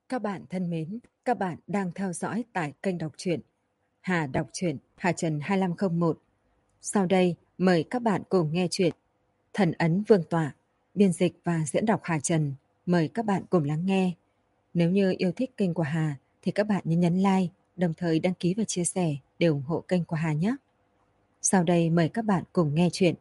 Các bạn thân mến, các bạn đang theo dõi tại kênh đọc truyện Hà đọc truyện Hà Trần 2501. Sau đây, mời các bạn cùng nghe truyện Thần ấn Vương tọa, biên dịch và diễn đọc Hà Trần. Mời các bạn cùng lắng nghe. Nếu như yêu thích kênh của Hà thì các bạn nhấn like, đồng thời đăng ký và chia sẻ để ủng hộ kênh của Hà nhé. Sau đây mời các bạn cùng nghe truyện.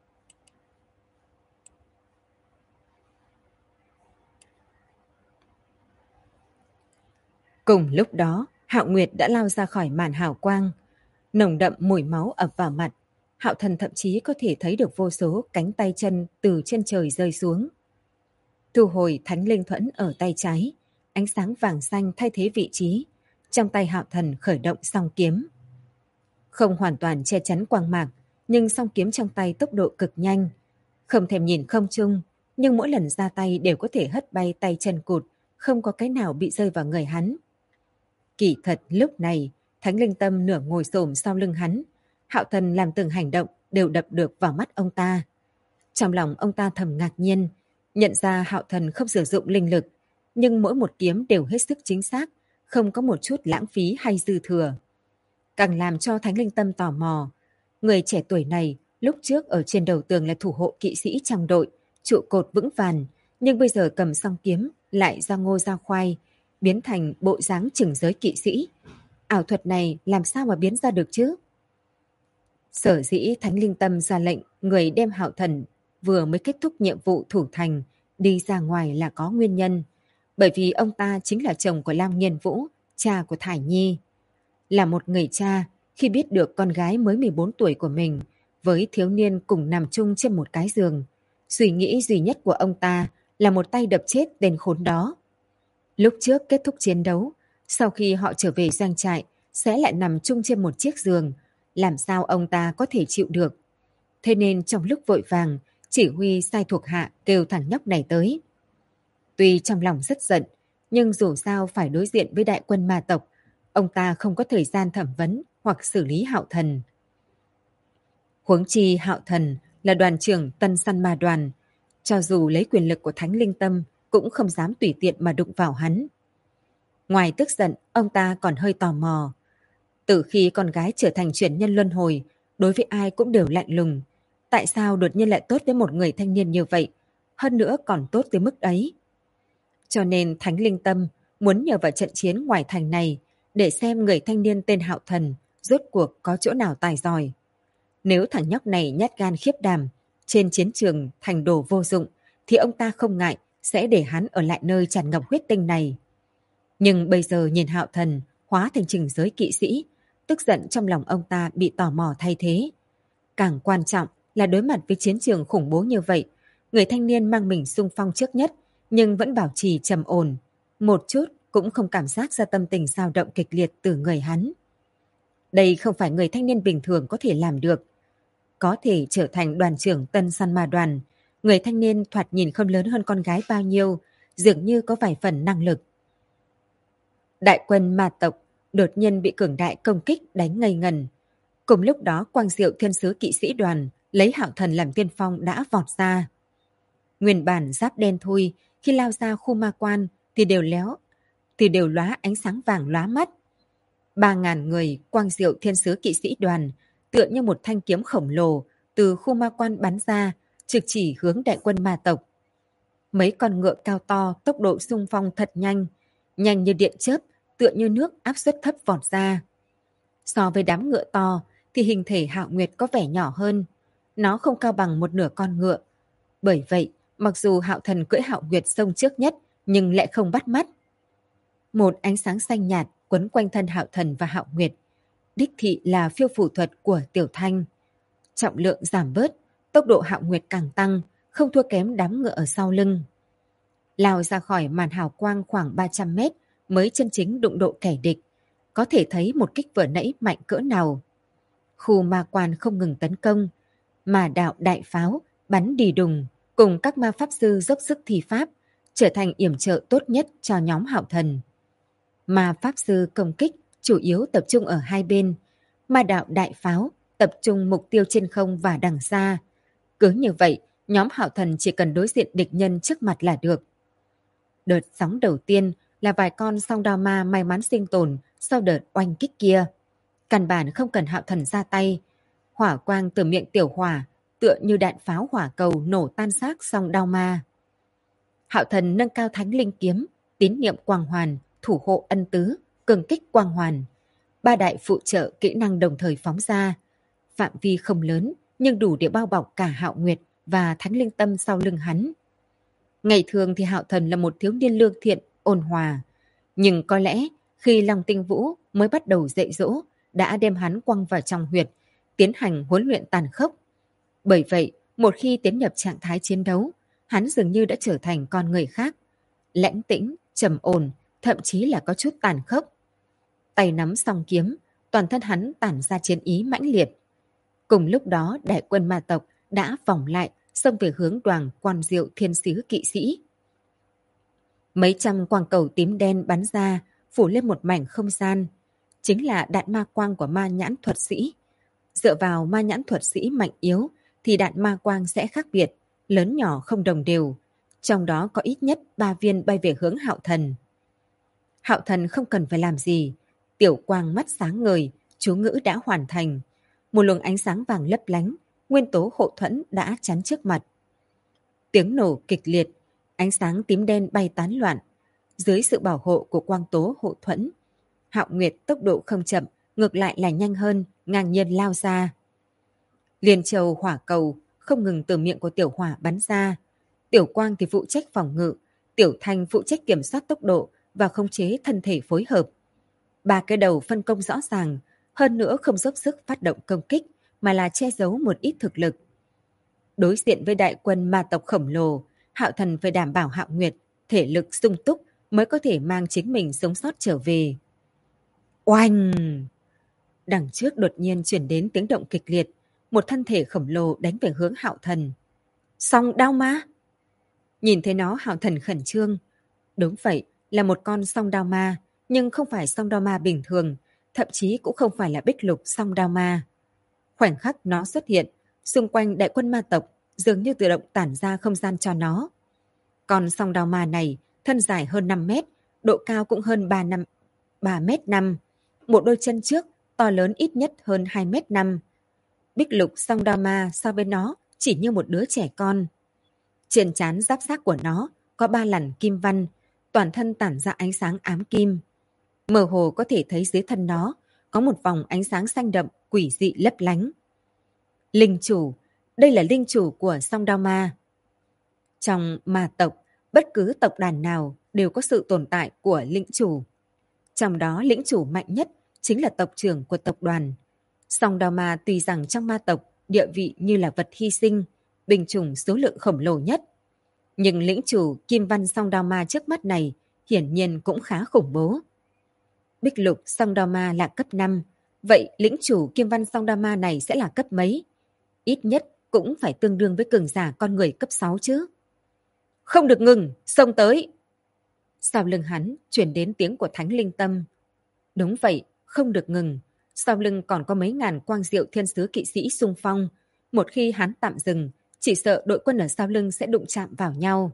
Cùng lúc đó, Hạo Nguyệt đã lao ra khỏi màn hào quang. Nồng đậm mùi máu ập vào mặt. Hạo Thần thậm chí có thể thấy được vô số cánh tay chân từ trên trời rơi xuống. Thu hồi thánh linh thuẫn ở tay trái, ánh sáng vàng xanh thay thế vị trí. Trong tay Hạo Thần khởi động song kiếm. Không hoàn toàn che chắn quang mạc, nhưng song kiếm trong tay tốc độ cực nhanh. Không thèm nhìn không trung, nhưng mỗi lần ra tay đều có thể hất bay tay chân cụt, không có cái nào bị rơi vào người hắn. Kỳ thật lúc này, Thánh Linh Tâm nửa ngồi xổm sau lưng hắn. Hạo Thần làm từng hành động đều đập được vào mắt ông ta. Trong lòng ông ta thầm ngạc nhiên, nhận ra Hạo Thần không sử dụng linh lực, nhưng mỗi một kiếm đều hết sức chính xác, không có một chút lãng phí hay dư thừa. Càng làm cho Thánh Linh Tâm tò mò, người trẻ tuổi này lúc trước ở trên đầu tường là thủ hộ kỵ sĩ trong đội, trụ cột vững vàng, nhưng bây giờ cầm song kiếm lại ra ngô ra khoai, biến thành bộ dáng chừng giới kỵ sĩ. Ảo thuật này làm sao mà biến ra được chứ? Sở dĩ Thánh Linh Tâm ra lệnh người đem Hạo Thần vừa mới kết thúc nhiệm vụ thủ thành đi ra ngoài là có nguyên nhân. Bởi vì ông ta chính là chồng của Lam Nghiên Vũ, cha của Thải Nhi. Là một người cha, khi biết được con gái mới 14 tuổi của mình với thiếu niên cùng nằm chung trên một cái giường, suy nghĩ duy nhất của ông ta là một tay đập chết tên khốn đó. Lúc trước kết thúc chiến đấu, sau khi họ trở về doanh trại, sẽ lại nằm chung trên một chiếc giường, làm sao ông ta có thể chịu được. Thế nên trong lúc vội vàng, chỉ huy sai thuộc hạ kêu thằng nhóc này tới. Tuy trong lòng rất giận, nhưng dù sao phải đối diện với đại quân ma tộc, ông ta không có thời gian thẩm vấn hoặc xử lý Hạo Thần. Huống chi Hạo Thần là đoàn trưởng Tân Săn Ma Đoàn, cho dù lấy quyền lực của Thánh Linh Tâm cũng không dám tùy tiện mà đụng vào hắn. Ngoài tức giận, ông ta còn hơi tò mò. Từ khi con gái trở thành chuyển nhân luân hồi, đối với ai cũng đều lạnh lùng. Tại sao đột nhiên lại tốt với một người thanh niên như vậy? Hơn nữa còn tốt tới mức ấy. Cho nên Thánh Linh Tâm muốn nhờ vào trận chiến ngoài thành này để xem người thanh niên tên Hạo Thần rốt cuộc có chỗ nào tài giỏi. Nếu thằng nhóc này nhát gan khiếp đảm, trên chiến trường thành đồ vô dụng, thì ông ta không ngại sẽ để hắn ở lại nơi tràn ngập huyết tinh này. Nhưng bây giờ nhìn Hạo Thần hóa thành chừng giới kỵ sĩ, tức giận trong lòng ông ta bị tò mò thay thế. Càng quan trọng là đối mặt với chiến trường khủng bố như vậy, người thanh niên mang mình xung phong trước nhất, nhưng vẫn bảo trì trầm ổn, một chút cũng không cảm giác ra tâm tình dao động kịch liệt từ người hắn. Đây không phải người thanh niên bình thường có thể làm được. Có thể trở thành đoàn trưởng Tân Săn Ma Đoàn, người thanh niên thoạt nhìn không lớn hơn con gái bao nhiêu, dường như có vài phần năng lực. Đại quân ma tộc đột nhiên bị cường đại công kích đánh ngây ngần. Cùng lúc đó Quang Diệu Thiên Sứ Kỵ Sĩ Đoàn lấy Hạo Thần làm tiên phong đã vọt ra. Nguyên bản giáp đen thui, khi lao ra khu ma quan thì đều lóa ánh sáng vàng lóa mắt. 3.000 người Quang Diệu Thiên Sứ Kỵ Sĩ Đoàn tựa như một thanh kiếm khổng lồ từ khu ma quan bắn ra, trực chỉ hướng đại quân ma tộc. Mấy con ngựa cao to tốc độ xung phong thật nhanh, nhanh như điện chớp, tựa như nước áp suất thấp vọt ra. So với đám ngựa to thì hình thể Hạo Nguyệt có vẻ nhỏ hơn, nó không cao bằng một nửa con ngựa. Bởi vậy, mặc dù Hạo Thần cưỡi Hạo Nguyệt xông trước nhất, nhưng lại không bắt mắt. Một ánh sáng xanh nhạt quấn quanh thân Hạo Thần và Hạo Nguyệt, đích thị là phiêu phù thuật của Tiểu Thanh. Trọng lượng giảm bớt, tốc độ Hạo Nguyệt càng tăng, không thua kém đám ngựa ở sau lưng. Lao ra khỏi màn hào quang khoảng 300 mét mới chân chính đụng độ kẻ địch, có thể thấy một kích vừa nãy mạnh cỡ nào. Khu ma quan không ngừng tấn công, mà đạo đại pháo bắn đì đùng cùng các ma pháp sư dốc sức thi pháp, trở thành yểm trợ tốt nhất cho nhóm Hạo Thần. Ma pháp sư công kích chủ yếu tập trung ở hai bên, ma đạo đại pháo tập trung mục tiêu trên không và đằng xa. Cứ như vậy, nhóm Hạo Thần chỉ cần đối diện địch nhân trước mặt là được. Đợt sóng đầu tiên, là vài con song đao ma may mắn sinh tồn sau đợt oanh kích kia. Căn bản không cần Hạo Thần ra tay. Hỏa quang từ miệng tiểu hỏa tựa như đạn pháo hỏa cầu nổ tan xác song đao ma. Hạo Thần nâng cao thánh linh kiếm, tín niệm quang hoàn, thủ hộ ân tứ, cường kích quang hoàn. Ba đại phụ trợ kỹ năng đồng thời phóng ra. Phạm vi không lớn nhưng đủ để bao bọc cả Hạo Nguyệt và thánh linh tâm sau lưng hắn. Ngày thường thì Hạo Thần là một thiếu niên lương thiện, ôn hòa. Nhưng có lẽ khi Long Tinh Vũ mới bắt đầu dạy dỗ, đã đem hắn quăng vào trong huyệt, tiến hành huấn luyện tàn khốc. Bởi vậy, một khi tiến nhập trạng thái chiến đấu, hắn dường như đã trở thành con người khác. Lãnh tĩnh, trầm ổn, thậm chí là có chút tàn khốc. Tay nắm song kiếm, toàn thân hắn tản ra chiến ý mãnh liệt. Cùng lúc đó, đại quân ma tộc đã vòng lại, xông về hướng đoàn Quan Diệu Thiên Sứ kỵ sĩ. Mấy trăm quang cầu tím đen bắn ra, phủ lên một mảnh không gian. Chính là đạn ma quang của ma nhãn thuật sĩ. Dựa vào ma nhãn thuật sĩ mạnh yếu, thì đạn ma quang sẽ khác biệt, lớn nhỏ không đồng đều. Trong đó có ít nhất 3 viên bay về hướng Hạo Thần. Hạo Thần không cần phải làm gì. Tiểu quang mắt sáng ngời, chú ngữ đã hoàn thành. Một luồng ánh sáng vàng lấp lánh, nguyên tố hộ thuẫn đã chắn trước mặt. Tiếng nổ kịch liệt, ánh sáng tím đen bay tán loạn. Dưới sự bảo hộ của quang tố hộ thuẫn, Hạo Nguyệt tốc độ không chậm, ngược lại là nhanh hơn, ngang nhiên lao ra. Liên châu hỏa cầu không ngừng từ miệng của tiểu hỏa bắn ra. Tiểu quang thì phụ trách phòng ngự, tiểu thanh phụ trách kiểm soát tốc độ và khống chế thân thể phối hợp. Ba cái đầu phân công rõ ràng, hơn nữa không dốc sức phát động công kích, mà là che giấu một ít thực lực. Đối diện với đại quân ma tộc khổng lồ, Hạo Thần phải đảm bảo Hạo Nguyệt thể lực sung túc mới có thể mang chính mình sống sót trở về. Oanh! Đằng trước đột nhiên chuyển đến tiếng động kịch liệt, một thân thể khổng lồ đánh về hướng Hạo Thần. Song đao ma! Nhìn thấy nó, Hạo Thần khẩn trương. Đúng vậy, là một con song đao ma, nhưng không phải song đao ma bình thường, thậm chí cũng không phải là bích lục song đao ma. Khoảnh khắc nó xuất hiện, xung quanh đại quân ma tộc dường như tự động tản ra không gian cho nó. Con song đao ma này thân dài hơn 5 mét, độ cao cũng hơn 3 mét 5. Một đôi chân trước to lớn ít nhất hơn 2 mét 5. Bích lục song đao ma so với nó chỉ như một đứa trẻ con. Trên trán giáp xác của nó có 3 lằn kim văn, toàn thân tản ra ánh sáng ám kim. Mơ hồ có thể thấy dưới thân nó có một vòng ánh sáng xanh đậm quỷ dị lấp lánh. Linh chủ, đây là linh chủ của song đao ma. Trong ma tộc, bất cứ tộc đàn nào đều có sự tồn tại của lĩnh chủ. Trong đó lĩnh chủ mạnh nhất chính là tộc trưởng của tộc đoàn. Song đao ma tuy rằng trong ma tộc địa vị như là vật hy sinh, binh chủng số lượng khổng lồ nhất. Nhưng lĩnh chủ Kim Văn song đao ma trước mắt này hiển nhiên cũng khá khủng bố. Bích lục song đao ma là cấp 5, vậy lĩnh chủ Kim Văn song đao ma này sẽ là cấp mấy? Ít nhất cũng phải tương đương với cường giả con người cấp 6 chứ. Không được ngừng, xông tới! Sau lưng hắn chuyển đến tiếng của Thánh Linh Tâm. Đúng vậy, không được ngừng. Sau lưng còn có mấy ngàn quang diệu thiên sứ kỵ sĩ xung phong. Một khi hắn tạm dừng, chỉ sợ đội quân ở sau lưng sẽ đụng chạm vào nhau.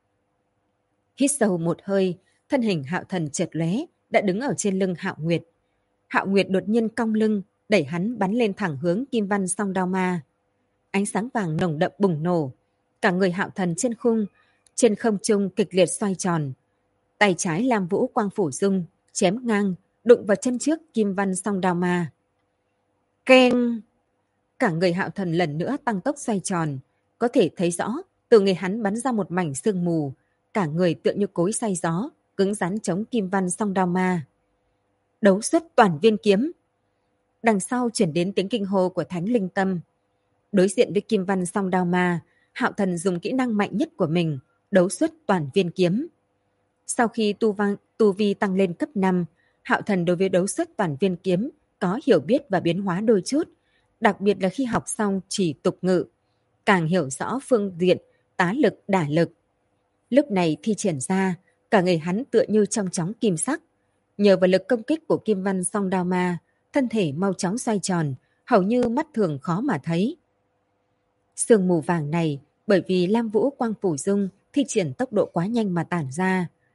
Hít sâu một hơi, thân hình Hạo Thần chợt lóe, đã đứng ở trên lưng Hạo Nguyệt. Hạo Nguyệt đột nhiên cong lưng, đẩy hắn bắn lên thẳng hướng Kim Văn song đao ma. Ánh sáng vàng nồng đậm bùng nổ. Cả người Hạo Thần trên không trung kịch liệt xoay tròn. Tay trái Lam Vũ quang phủ dung, chém ngang, đụng vào chân trước Kim Văn song đao ma. Keng! Cả người Hạo Thần lần nữa tăng tốc xoay tròn. Có thể thấy rõ, từ người hắn bắn ra một mảnh sương mù. Cả người tựa như cối xay gió, cứng rắn chống Kim Văn song đao ma. Đấu xuất toàn viên kiếm! Đằng sau chuyển đến tiếng kinh hô của Thánh Linh Tâm. Đối diện với Kim Văn song đao ma, Hạo Thần dùng kỹ năng mạnh nhất của mình, đấu xuất toàn viên kiếm. Sau khi tu vi tăng lên cấp 5, Hạo Thần đối với đấu xuất toàn viên kiếm có hiểu biết và biến hóa đôi chút, đặc biệt là khi học xong chỉ tục ngự, càng hiểu rõ phương diện tá lực đả lực. Lúc này thi triển ra, cả người hắn tựa như trong chóng kim sắc. Nhờ vào lực công kích của Kim Văn song đao ma, thân thể mau chóng xoay tròn, hầu như mắt thường khó mà thấy. Sương mù vàng này bởi vì Lam Vũ quang phủ dung thi triển tốc độ quá nhanh mà tản ra.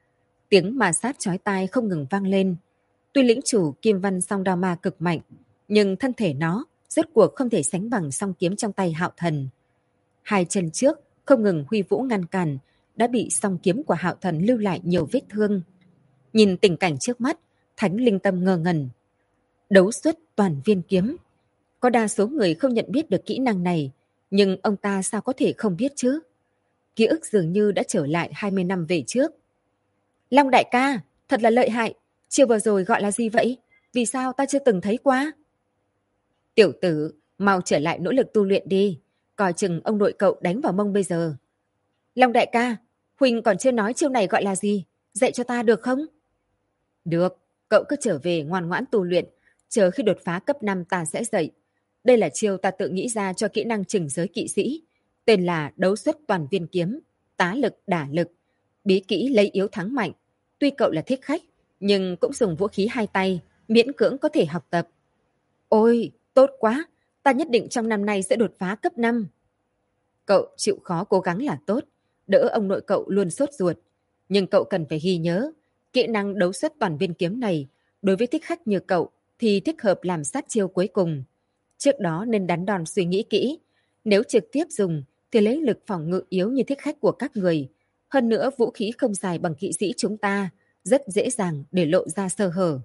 Tiếng ma sát chói tai không ngừng vang lên. Tuy lĩnh chủ Kim Văn Song Đao Ma cực mạnh, nhưng thân thể nó rốt cuộc không thể sánh bằng song kiếm trong tay Hạo Thần. Hai chân trước không ngừng huy vũ ngăn cản, đã bị song kiếm của Hạo Thần lưu lại nhiều vết thương. Nhìn tình cảnh trước mắt, Thánh Linh Tâm ngơ ngẩn. Đấu xuất toàn viên kiếm. Có đa số người không nhận biết được kỹ năng này, nhưng ông ta sao có thể không biết chứ? Ký ức dường như đã trở lại 20 năm về trước. Long đại ca, thật là lợi hại. Chiều vừa rồi gọi là gì vậy? Vì sao ta chưa từng thấy qua? Tiểu tử, mau trở lại nỗ lực tu luyện đi. Coi chừng ông nội cậu đánh vào mông bây giờ. Long đại ca, Huỳnh còn chưa nói chiêu này gọi là gì? Dạy cho ta được không? Được, cậu cứ trở về ngoan ngoãn tu luyện. Chờ khi đột phá cấp 5 ta sẽ dạy. Đây là chiêu ta tự nghĩ ra cho kỹ năng chỉnh giới kỵ sĩ. Tên là đấu xuất toàn viên kiếm, tá lực đả lực. Bí kỹ lấy yếu thắng mạnh. Tuy cậu là thích khách, nhưng cũng dùng vũ khí hai tay, miễn cưỡng có thể học tập. Ôi, tốt quá, ta nhất định trong năm nay sẽ đột phá cấp 5. Cậu chịu khó cố gắng là tốt, đỡ ông nội cậu luôn sốt ruột. Nhưng cậu cần phải ghi nhớ, kỹ năng đấu xuất toàn viên kiếm này, đối với thích khách như cậu thì thích hợp làm sát chiêu cuối cùng. Trước đó nên đắn đo suy nghĩ kỹ, nếu trực tiếp dùng thì lấy lực phòng ngự yếu như thích khách của các người. Hơn nữa vũ khí không dài bằng kỵ sĩ chúng ta, rất dễ dàng để lộ ra sơ hở.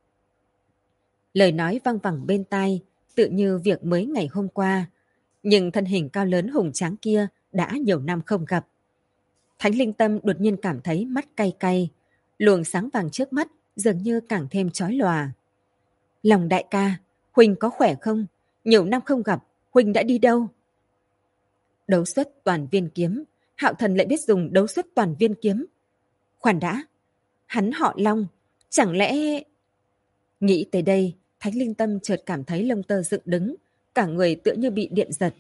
Lời nói văng vẳng bên tai, tự như việc mới ngày hôm qua. Nhưng thân hình cao lớn hùng tráng kia đã nhiều năm không gặp. Thánh Linh Tâm đột nhiên cảm thấy mắt cay cay. Luồng sáng vàng trước mắt dường như càng thêm chói lòa. Lòng đại ca, Huỳnh có khỏe không? Nhiều năm không gặp, Huỳnh đã đi đâu? Đấu xuất toàn viên kiếm. Hạo Thần lại biết dùng đấu xuất toàn viên kiếm. Khoan đã, hắn họ Long, chẳng lẽ... Nghĩ tới đây, Thánh Linh Tâm chợt cảm thấy lông tơ dựng đứng, cả người tựa như bị điện giật.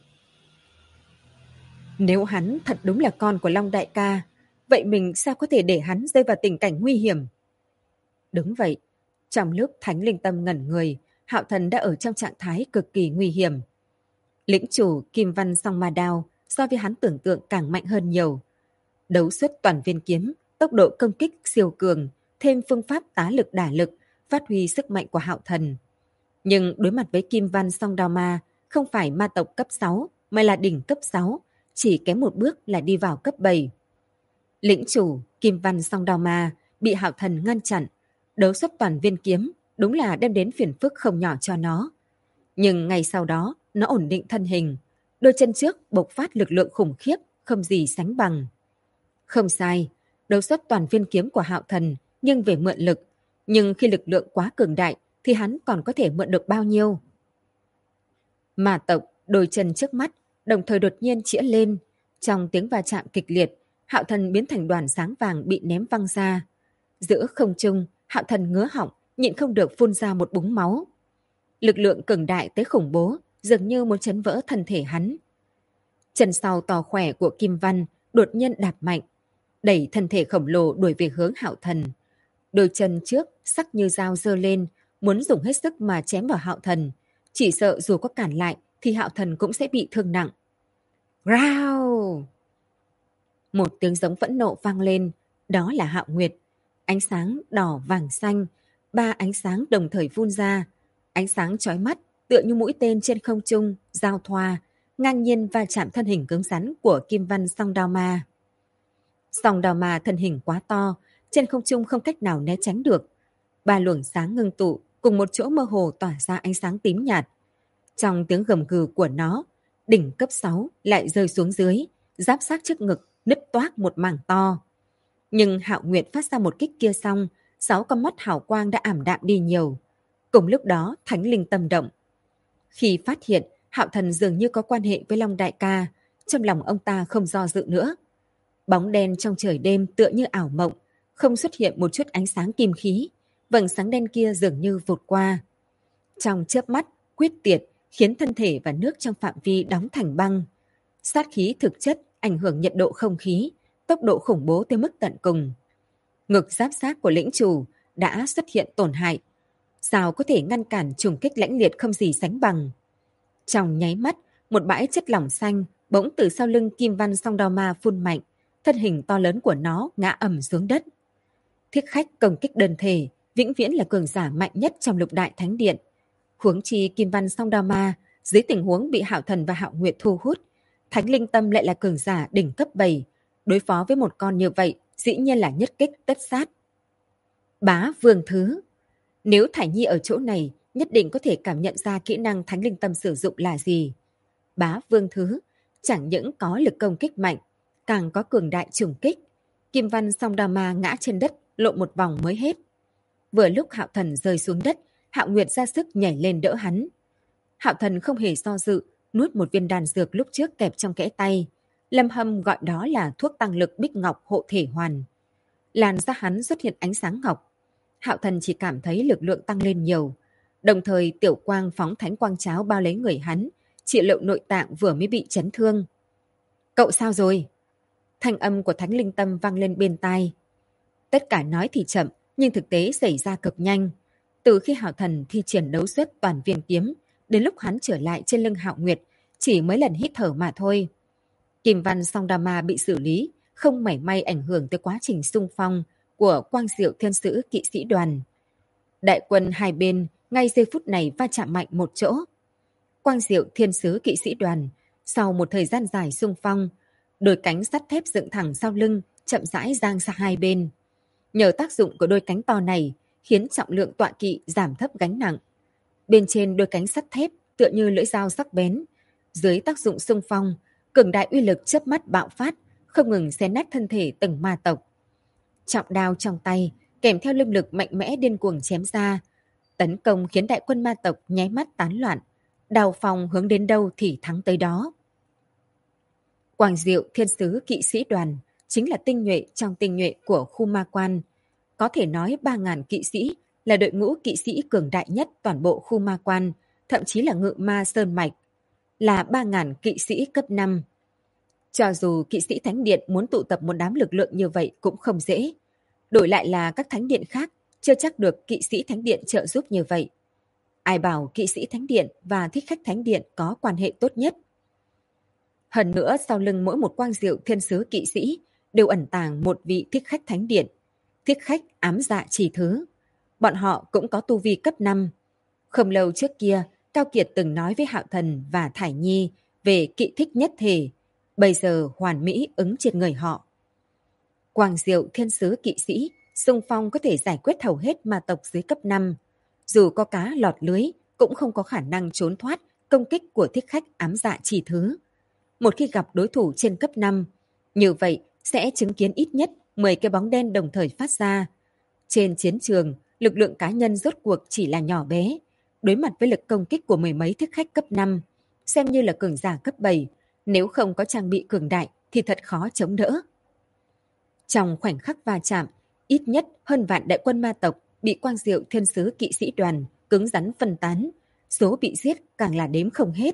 Nếu hắn thật đúng là con của Long đại ca, vậy mình sao có thể để hắn rơi vào tình cảnh nguy hiểm? Đúng vậy, trong lúc Thánh Linh Tâm ngẩn người, Hạo Thần đã ở trong trạng thái cực kỳ nguy hiểm. Lĩnh chủ Kim Văn Song Ma Đao so với hắn tưởng tượng càng mạnh hơn nhiều. Đấu xuất toàn viên kiếm, tốc độ công kích siêu cường, thêm phương pháp tá lực đả lực, phát huy sức mạnh của Hạo Thần. Nhưng đối mặt với Kim Văn Song Đao Ma, không phải ma tộc cấp 6, mà là đỉnh cấp 6, chỉ kém một bước là đi vào cấp 7. Lĩnh chủ Kim Văn Song Đao Ma bị Hạo Thần ngăn chặn, đấu xuất toàn viên kiếm đúng là đem đến phiền phức không nhỏ cho nó. Nhưng ngày sau đó, nó ổn định thân hình, đôi chân trước bộc phát lực lượng khủng khiếp, không gì sánh bằng. Không sai, đấu xuất toàn viên kiếm của Hạo Thần nhưng về mượn lực, nhưng khi lực lượng quá cường đại thì hắn còn có thể mượn được bao nhiêu? Ma tộc, đôi chân trước mắt, đồng thời đột nhiên chĩa lên. Trong tiếng va chạm kịch liệt, Hạo Thần biến thành đoàn sáng vàng bị ném văng ra. Giữa không trung, Hạo Thần ngứa họng, nhịn không được phun ra một búng máu. Lực lượng cường đại tới khủng bố, dường như muốn chấn vỡ thân thể hắn. Chân sau to khỏe của Kim Văn đột nhiên đạp mạnh, đẩy thân thể khổng lồ đuổi về hướng Hạo Thần. Đôi chân trước sắc như dao giơ lên, muốn dùng hết sức mà chém vào Hạo Thần. Chỉ sợ dù có cản lại thì Hạo Thần cũng sẽ bị thương nặng. Rao! Một tiếng giống phẫn nộ vang lên, đó là Hạo Nguyệt. Ánh sáng đỏ vàng xanh, ba ánh sáng đồng thời phun ra. Ánh sáng chói mắt, tựa như mũi tên trên không trung, giao thoa, ngang nhiên va chạm thân hình cứng rắn của Kim Văn Song Đao Ma. Song Đao Ma thân hình quá to, trên không trung không cách nào né tránh được. Ba luồng sáng ngưng tụ, cùng một chỗ mơ hồ tỏa ra ánh sáng tím nhạt. Trong tiếng gầm gừ của nó, đỉnh cấp 6 lại rơi xuống dưới, giáp sát trước ngực, nứt toác một mảng to. Nhưng Hạo Nguyệt phát ra một kích kia xong, 6 con mắt hào quang đã ảm đạm đi nhiều. Cùng lúc đó, Thánh Linh Tâm động. Khi phát hiện Hạo Thần dường như có quan hệ với Long đại ca, trong lòng ông ta không do dự nữa. Bóng đen trong trời đêm tựa như ảo mộng, không xuất hiện một chút ánh sáng kim khí, vầng sáng đen kia dường như vụt qua. Trong chớp mắt, quyết tiệt khiến thân thể và nước trong phạm vi đóng thành băng. Sát khí thực chất ảnh hưởng nhiệt độ không khí, tốc độ khủng bố tới mức tận cùng. Ngực giáp sát của lĩnh chủ đã xuất hiện tổn hại. Sao có thể ngăn cản trùng kích lãnh liệt không gì sánh bằng. Trong nháy mắt, một bãi chất lỏng xanh bỗng từ sau lưng Kim Văn Song Đao Ma phun mạnh, thân hình to lớn của nó ngã ầm xuống đất. Thiết khách công kích đơn thể, vĩnh viễn là cường giả mạnh nhất trong lục đại thánh điện. Huống chi Kim Văn Song Đao Ma, dưới tình huống bị Hạo Thần và Hạo Nguyệt thu hút, Thánh Linh Tâm lại là cường giả đỉnh cấp 7, đối phó với một con như vậy, dĩ nhiên là nhất kích tất sát. Bá Vương Thứ. Nếu Thải Nhi ở chỗ này, nhất định có thể cảm nhận ra kỹ năng Thánh Linh Tâm sử dụng là gì. Bá Vương Thứ chẳng những có lực công kích mạnh, càng có cường đại trùng kích. Kim Văn Song Đao Ma ngã trên đất, lộn một vòng mới hết. Vừa lúc Hạo Thần rơi xuống đất, Hạo Nguyệt ra sức nhảy lên đỡ hắn. Hạo Thần không hề do dự, nuốt một viên đan dược lúc trước kẹp trong kẽ tay. Lâm Hâm gọi đó là thuốc tăng lực Bích Ngọc hộ thể hoàn. Làn da hắn xuất hiện ánh sáng ngọc. Hạo Thần chỉ cảm thấy lực lượng tăng lên nhiều. Đồng thời tiểu quang phóng thánh quang cháo bao lấy người hắn, trị liệu nội tạng vừa mới bị chấn thương. Cậu sao rồi? Thanh âm của Thánh Linh Tâm vang lên bên tai. Tất cả nói thì chậm, nhưng thực tế xảy ra cực nhanh. Từ khi Hạo Thần thi triển đấu xuất toàn viên kiếm, đến lúc hắn trở lại trên lưng Hạo Nguyệt, chỉ mấy lần hít thở mà thôi. Kim Văn Song Đao Ma bị xử lý, không mảy may ảnh hưởng tới quá trình xung phong của Quang Diệu Thiên Sứ kỵ sĩ đoàn. Đại quân hai bên ngay giây phút này va chạm mạnh một chỗ. Quang Diệu Thiên Sứ kỵ sĩ đoàn, sau một thời gian dài xung phong, đôi cánh sắt thép dựng thẳng sau lưng, chậm rãi giang sang hai bên. Nhờ tác dụng của đôi cánh to này, khiến trọng lượng tọa kỵ giảm thấp gánh nặng. Bên trên đôi cánh sắt thép tựa như lưỡi dao sắc bén. Dưới tác dụng xung phong, cường đại uy lực chớp mắt bạo phát, không ngừng xé nát thân thể từng ma tộc. Trọng đao trong tay, kèm theo linh lực mạnh mẽ điên cuồng chém ra, tấn công khiến đại quân ma tộc nháy mắt tán loạn. Đao phong hướng đến đâu thì thắng tới đó. Quang Diệu Thiên Sứ kỵ sĩ đoàn chính là tinh nhuệ trong tinh nhuệ của khu ma quan. Có thể nói 3.000 kỵ sĩ là đội ngũ kỵ sĩ cường đại nhất toàn bộ khu ma quan, thậm chí là ngự ma sơn mạch, là 3.000 kỵ sĩ cấp 5. Cho dù kỵ sĩ thánh điện muốn tụ tập một đám lực lượng như vậy cũng không dễ. Đổi lại là các thánh điện khác, chưa chắc được kỵ sĩ thánh điện trợ giúp như vậy. Ai bảo kỵ sĩ thánh điện và thích khách thánh điện có quan hệ tốt nhất. Hơn nữa, sau lưng mỗi một Quang Diệu Thiên Sứ kỵ sĩ đều ẩn tàng một vị thích khách thánh điện, thích khách ám dạ chỉ thứ. Bọn họ cũng có tu vi cấp 5. Không lâu trước kia, Cao Kiệt từng nói với Hạo Thần và Thải Nhi về kỵ thích nhất thể, bây giờ hoàn mỹ ứng trên người họ. Quang Diệu Thiên Sứ kỵ sĩ xung phong có thể giải quyết hầu hết ma tộc dưới cấp 5. Dù có cá lọt lưới, cũng không có khả năng trốn thoát công kích của thích khách ám dạ chỉ thứ. Một khi gặp đối thủ trên cấp 5, như vậy sẽ chứng kiến ít nhất 10 cái bóng đen đồng thời phát ra. Trên chiến trường, lực lượng cá nhân rốt cuộc chỉ là nhỏ bé. Đối mặt với lực công kích của mười mấy thích khách cấp 5, xem như là cường giả cấp 7, nếu không có trang bị cường đại thì thật khó chống đỡ. Trong khoảnh khắc va chạm, ít nhất hơn vạn đại quân ma tộc bị Quang Diệu Thiên Sứ kỵ sĩ đoàn cứng rắn phân tán, số bị giết càng là đếm không hết.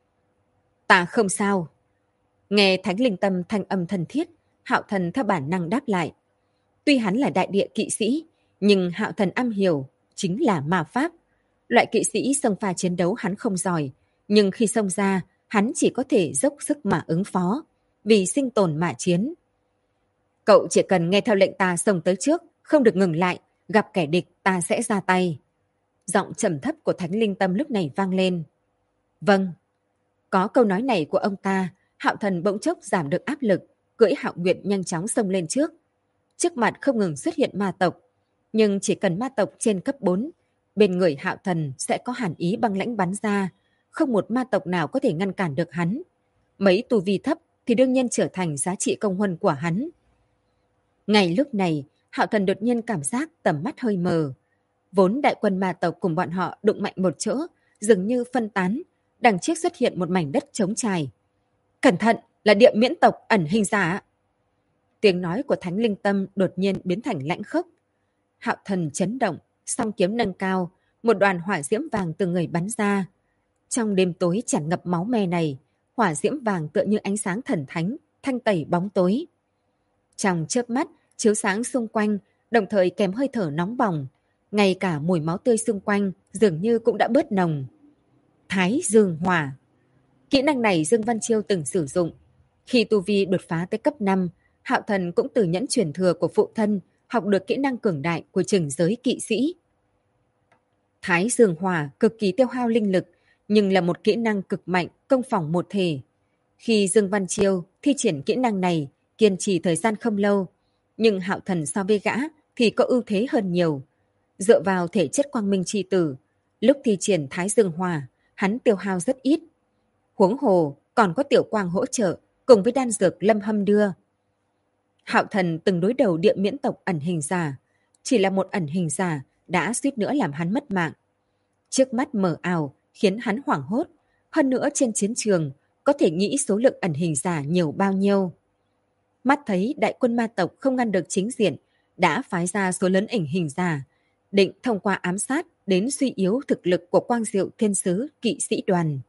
Ta không sao. Nghe Thánh Linh Tâm thanh âm thân thiết, Hạo Thần theo bản năng đáp lại. Tuy hắn là đại địa kỵ sĩ, nhưng Hạo Thần am hiểu chính là ma pháp. Loại kỵ sĩ xông pha chiến đấu hắn không giỏi, nhưng khi xông ra, hắn chỉ có thể dốc sức mà ứng phó, vì sinh tồn mà chiến. Cậu chỉ cần nghe theo lệnh ta xông tới trước, không được ngừng lại, gặp kẻ địch ta sẽ ra tay. Giọng trầm thấp của Thánh Linh Tâm lúc này vang lên. Vâng. Có câu nói này của ông ta, Hạo Thần bỗng chốc giảm được áp lực, cưỡi Hạo Nguyệt nhanh chóng xông lên trước. Trước mặt không ngừng xuất hiện ma tộc, nhưng chỉ cần ma tộc trên cấp 4, bên người Hạo Thần sẽ có hàn ý băng lãnh bắn ra, không một ma tộc nào có thể ngăn cản được hắn. Mấy tu vi thấp thì đương nhiên trở thành giá trị công huân của hắn. Ngay lúc này, Hạo Thần đột nhiên cảm giác tầm mắt hơi mờ. Vốn đại quân ma tộc cùng bọn họ đụng mạnh một chỗ, dường như phân tán, đằng trước xuất hiện một mảnh đất trống trải. Cẩn thận, là địa miễn tộc ẩn hình giả. Tiếng nói của Thánh Linh Tâm đột nhiên biến thành lãnh khốc. Hạo Thần chấn động, song kiếm nâng cao, một đoàn hỏa diễm vàng từ người bắn ra. Trong đêm tối tràn ngập máu me này, hỏa diễm vàng tựa như ánh sáng thần thánh, thanh tẩy bóng tối. Trong chớp mắt, chiếu sáng xung quanh, đồng thời kèm hơi thở nóng bỏng. Ngay cả mùi máu tươi xung quanh dường như cũng đã bớt nồng. Thái Dương Hỏa. Kỹ năng này Dương Văn Chiêu từng sử dụng. Khi tu vi đột phá tới cấp 5, Hạo Thần cũng từ nhẫn truyền thừa của phụ thân học được kỹ năng cường đại của trừng giới kỵ sĩ. Thái Dương Hỏa cực kỳ tiêu hao linh lực, nhưng là một kỹ năng cực mạnh công phòng một thể. Khi Dương Văn Chiêu thi triển kỹ năng này, kiên trì thời gian không lâu, nhưng Hạo Thần so với gã thì có ưu thế hơn nhiều. Dựa vào thể chất quang minh chi tử, lúc thi triển Thái Dương Hỏa, hắn tiêu hao rất ít. Huống hồ còn có Tiểu Quang hỗ trợ cùng với đan dược Lâm Hâm đưa. Hạo Thần từng đối đầu địa miễn tộc ẩn hình giả, chỉ là một ẩn hình giả đã suýt nữa làm hắn mất mạng. Trước mắt mờ ảo khiến hắn hoảng hốt, hơn nữa trên chiến trường có thể nghĩ số lượng ẩn hình giả nhiều bao nhiêu. Mắt thấy đại quân ma tộc không ngăn được chính diện, đã phái ra số lớn ẩn hình giả, định thông qua ám sát đến suy yếu thực lực của Quang Diệu Thiên Sứ Kỵ Sĩ Đoàn.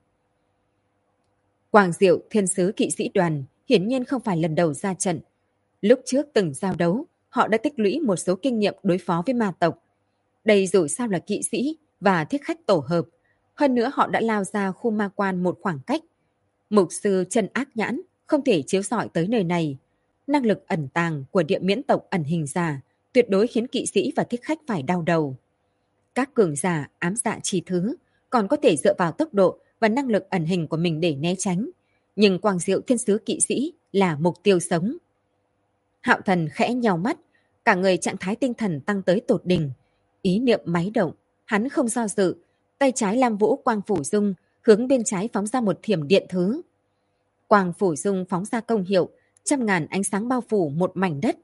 Quang Diệu Thiên Sứ Kỵ Sĩ Đoàn hiển nhiên không phải lần đầu ra trận. Lúc trước từng giao đấu, họ đã tích lũy một số kinh nghiệm đối phó với ma tộc. Đây dù sao là kỵ sĩ và thiết khách tổ hợp. Hơn nữa họ đã lao ra khu ma quan một khoảng cách. Mục sư Trần Ác Nhãn không thể chiếu rọi tới nơi này. Năng lực ẩn tàng của địa miễn tộc ẩn hình giả tuyệt đối khiến kỵ sĩ và thiết khách phải đau đầu. Các cường giả ám dạ chi thứ còn có thể dựa vào tốc độ và năng lực ẩn hình của mình để né tránh. Nhưng Quang Diệu Thiên Sứ Kỵ Sĩ là mục tiêu sống. Hạo Thần khẽ nhào mắt, cả người trạng thái tinh thần tăng tới tột đỉnh. Ý niệm máy động, hắn không do dự, tay trái Lam Vũ Quang Phủ Dung hướng bên trái phóng ra một thiểm điện thứ. Quang Phủ Dung phóng ra công hiệu, 100.000 ánh sáng bao phủ một mảnh đất.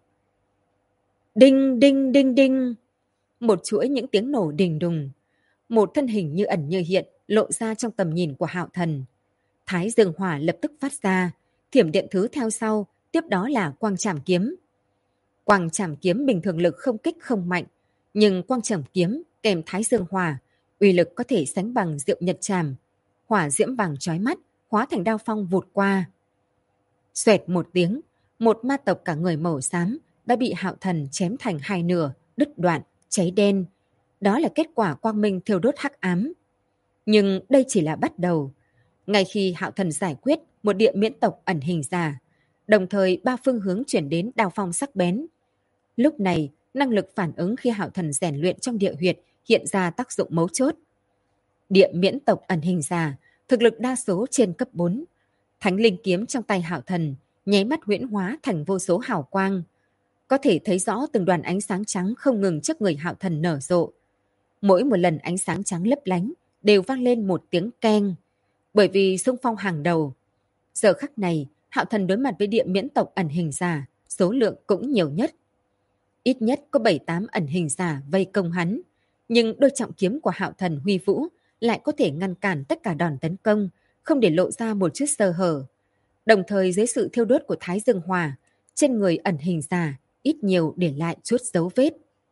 Đinh đinh đinh đinh, một chuỗi những tiếng nổ đình đùng. Một thân hình như ẩn như hiện lộ ra trong tầm nhìn của Hạo Thần. Thái Dương Hỏa lập tức phát ra, thiểm điện thứ theo sau, tiếp đó là Quang Trảm Kiếm. Quang Trảm Kiếm bình thường lực không kích không mạnh, nhưng Quang Trảm Kiếm kèm Thái Dương Hỏa, uy lực có thể sánh bằng Diệu Nhật Trảm. Hỏa diễm vàng chói mắt, hóa thành đao phong vụt qua. Xoẹt một tiếng, một ma tộc cả người màu xám đã bị Hạo Thần chém thành hai nửa, đứt đoạn, cháy đen. Đó là kết quả quang minh thiêu đốt hắc ám. Nhưng đây chỉ là bắt đầu. Ngay khi Hạo Thần giải quyết một địa miễn tộc ẩn hình giả, đồng thời ba phương hướng chuyển đến đao phong sắc bén. Lúc này, năng lực phản ứng khi Hạo Thần rèn luyện trong địa huyệt hiện ra tác dụng mấu chốt. Địa miễn tộc ẩn hình giả, thực lực đa số trên cấp 4. Thánh linh kiếm trong tay Hạo Thần nháy mắt huyễn hóa thành vô số hào quang. Có thể thấy rõ từng đoàn ánh sáng trắng không ngừng trước người Hạo Thần nở rộ. Mỗi một lần ánh sáng trắng lấp lánh đều vang lên một tiếng keng. Bởi vì xung phong hàng đầu. Giờ khắc này, Hạo Thần đối mặt với địa miễn tộc ẩn hình giả, số lượng cũng nhiều nhất. Ít nhất có 7-8 ẩn hình giả vây công hắn. Nhưng đôi trọng kiếm của Hạo Thần huy vũ lại có thể ngăn cản tất cả đòn tấn công, không để lộ ra một chút sơ hở. Đồng thời dưới sự thiêu đốt của Thái Dương Hỏa, trên người ẩn hình giả ít nhiều để lại chút dấu vết.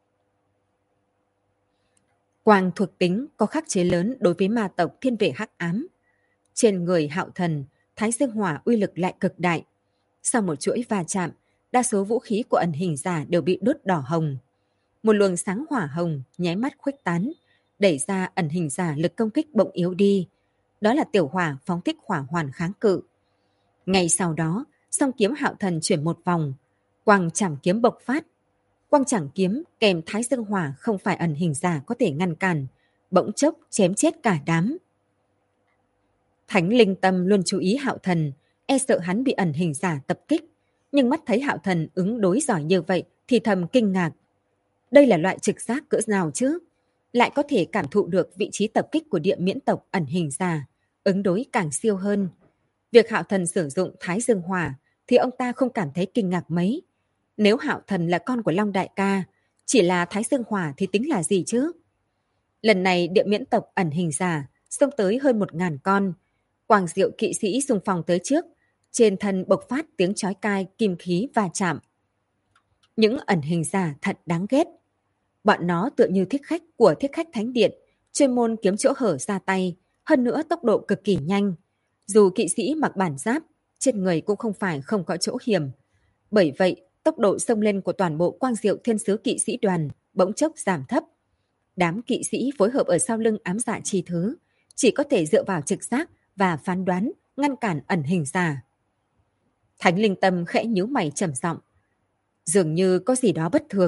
Quang thuộc tính có khắc chế lớn đối với ma tộc thiên vệ hắc ám. Trên người Hạo Thần, Thái Dương Hỏa uy lực lại cực đại. Sau một chuỗi va chạm, đa số vũ khí của ẩn hình giả đều bị đốt đỏ hồng. Một luồng sáng hỏa hồng nháy mắt khuếch tán, đẩy ra ẩn hình giả lực công kích bỗng yếu đi. Đó là tiểu hỏa phóng thích hỏa hoàn kháng cự. Ngay sau đó, song kiếm Hạo Thần chuyển một vòng, Quang Trảm Kiếm bộc phát. Quang Trảm Kiếm kèm Thái Dương Hỏa không phải ẩn hình giả có thể ngăn cản, bỗng chốc chém chết cả đám. Thánh Linh Tâm luôn chú ý Hạo Thần, e sợ hắn bị ẩn hình giả tập kích, nhưng mắt thấy Hạo Thần ứng đối giỏi như vậy thì thầm kinh ngạc. Đây là loại trực giác cỡ nào chứ? Lại có thể cảm thụ được vị trí tập kích của địa miễn tộc ẩn hình giả, ứng đối càng siêu hơn. Việc Hạo Thần sử dụng Thái Dương Hỏa thì ông ta không cảm thấy kinh ngạc mấy. Nếu Hạo Thần là con của Long Đại Ca, chỉ là Thái Dương Hỏa thì tính là gì chứ? Lần này địa miễn tộc ẩn hình giả xông tới hơn 1.000 con. Quang Diệu kỵ sĩ xung phong tới trước, trên thân bộc phát tiếng chói tai kim khí va chạm. Những ẩn hình giả thật đáng ghét. Bọn nó tựa như thiết khách của thiết khách thánh điện, chuyên môn kiếm chỗ hở ra tay, hơn nữa tốc độ cực kỳ nhanh. Dù kỵ sĩ mặc bản giáp, trên người cũng không phải không có chỗ hiểm. Bởi vậy, tốc độ xông lên của toàn bộ Quang Diệu Thiên Sứ kỵ sĩ đoàn bỗng chốc giảm thấp. Đám kỵ sĩ phối hợp ở sau lưng ám dạ chi thứ, chỉ có thể dựa vào trực giác và phán đoán ngăn cản ẩn hình giả. Thánh Linh Tâm khẽ nhíu mày trầm giọng. Dường như có gì đó bất thường,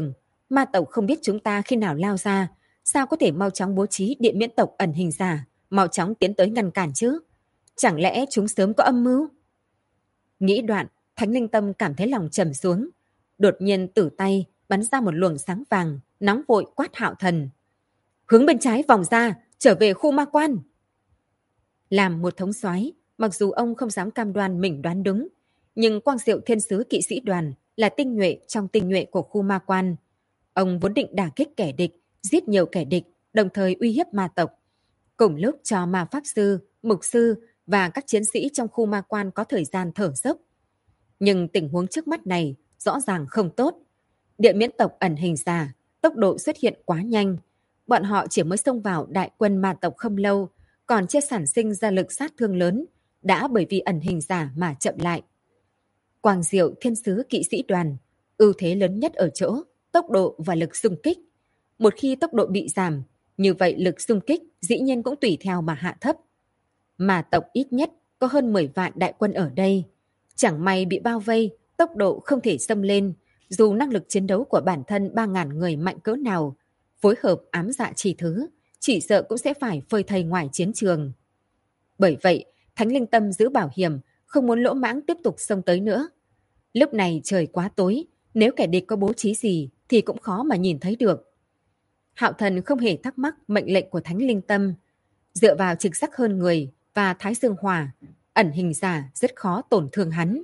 Ma tộc không biết chúng ta khi nào lao ra, sao có thể mau chóng bố trí điện miễn tộc ẩn hình giả, mau chóng tiến tới ngăn cản chứ? Chẳng lẽ chúng sớm có âm mưu? Nghĩ đoạn, Thánh Linh Tâm cảm thấy lòng trầm xuống. Đột nhiên từ tay bắn ra một luồng sáng vàng, nóng vội quát Hạo Thần. Hướng bên trái vòng ra, trở về khu ma quan. Làm một thống soái, mặc dù ông không dám cam đoan mình đoán đúng, nhưng Quang Diệu Thiên Sứ Kỵ Sĩ Đoàn là tinh nhuệ trong tinh nhuệ của khu ma quan. Ông vốn định đả kích kẻ địch, giết nhiều kẻ địch, đồng thời uy hiếp ma tộc. Cùng lúc cho ma pháp sư, mục sư và các chiến sĩ trong khu ma quan có thời gian thở dốc. Nhưng tình huống trước mắt này rõ ràng không tốt. Điện miễn tộc ẩn hình giả, tốc độ xuất hiện quá nhanh. Bọn họ chỉ mới xông vào đại quân ma tộc không lâu, còn chưa sản sinh ra lực sát thương lớn, đã bởi vì ẩn hình giả mà chậm lại. Quang Diệu Thiên Sứ Kỵ Sĩ Đoàn, ưu thế lớn nhất ở chỗ tốc độ và lực xung kích. Một khi tốc độ bị giảm, như vậy lực xung kích dĩ nhiên cũng tùy theo mà hạ thấp. Mà tộc ít nhất có hơn 10 vạn đại quân ở đây. Chẳng may bị bao vây, tốc độ không thể xông lên, dù năng lực chiến đấu của bản thân 3.000 người mạnh cỡ nào, phối hợp ám dạ chi thứ, chỉ sợ cũng sẽ phải phơi thây ngoài chiến trường. Bởi vậy, Thánh Linh Tâm giữ bảo hiểm, không muốn lỗ mãng tiếp tục xông tới nữa. Lúc này trời quá tối, nếu kẻ địch có bố trí gì thì cũng khó mà nhìn thấy được. Hạo Thần không hề thắc mắc mệnh lệnh của Thánh Linh Tâm. Dựa vào trực giác hơn người và Thái Dương Hỏa, ẩn hình giả rất khó tổn thương hắn.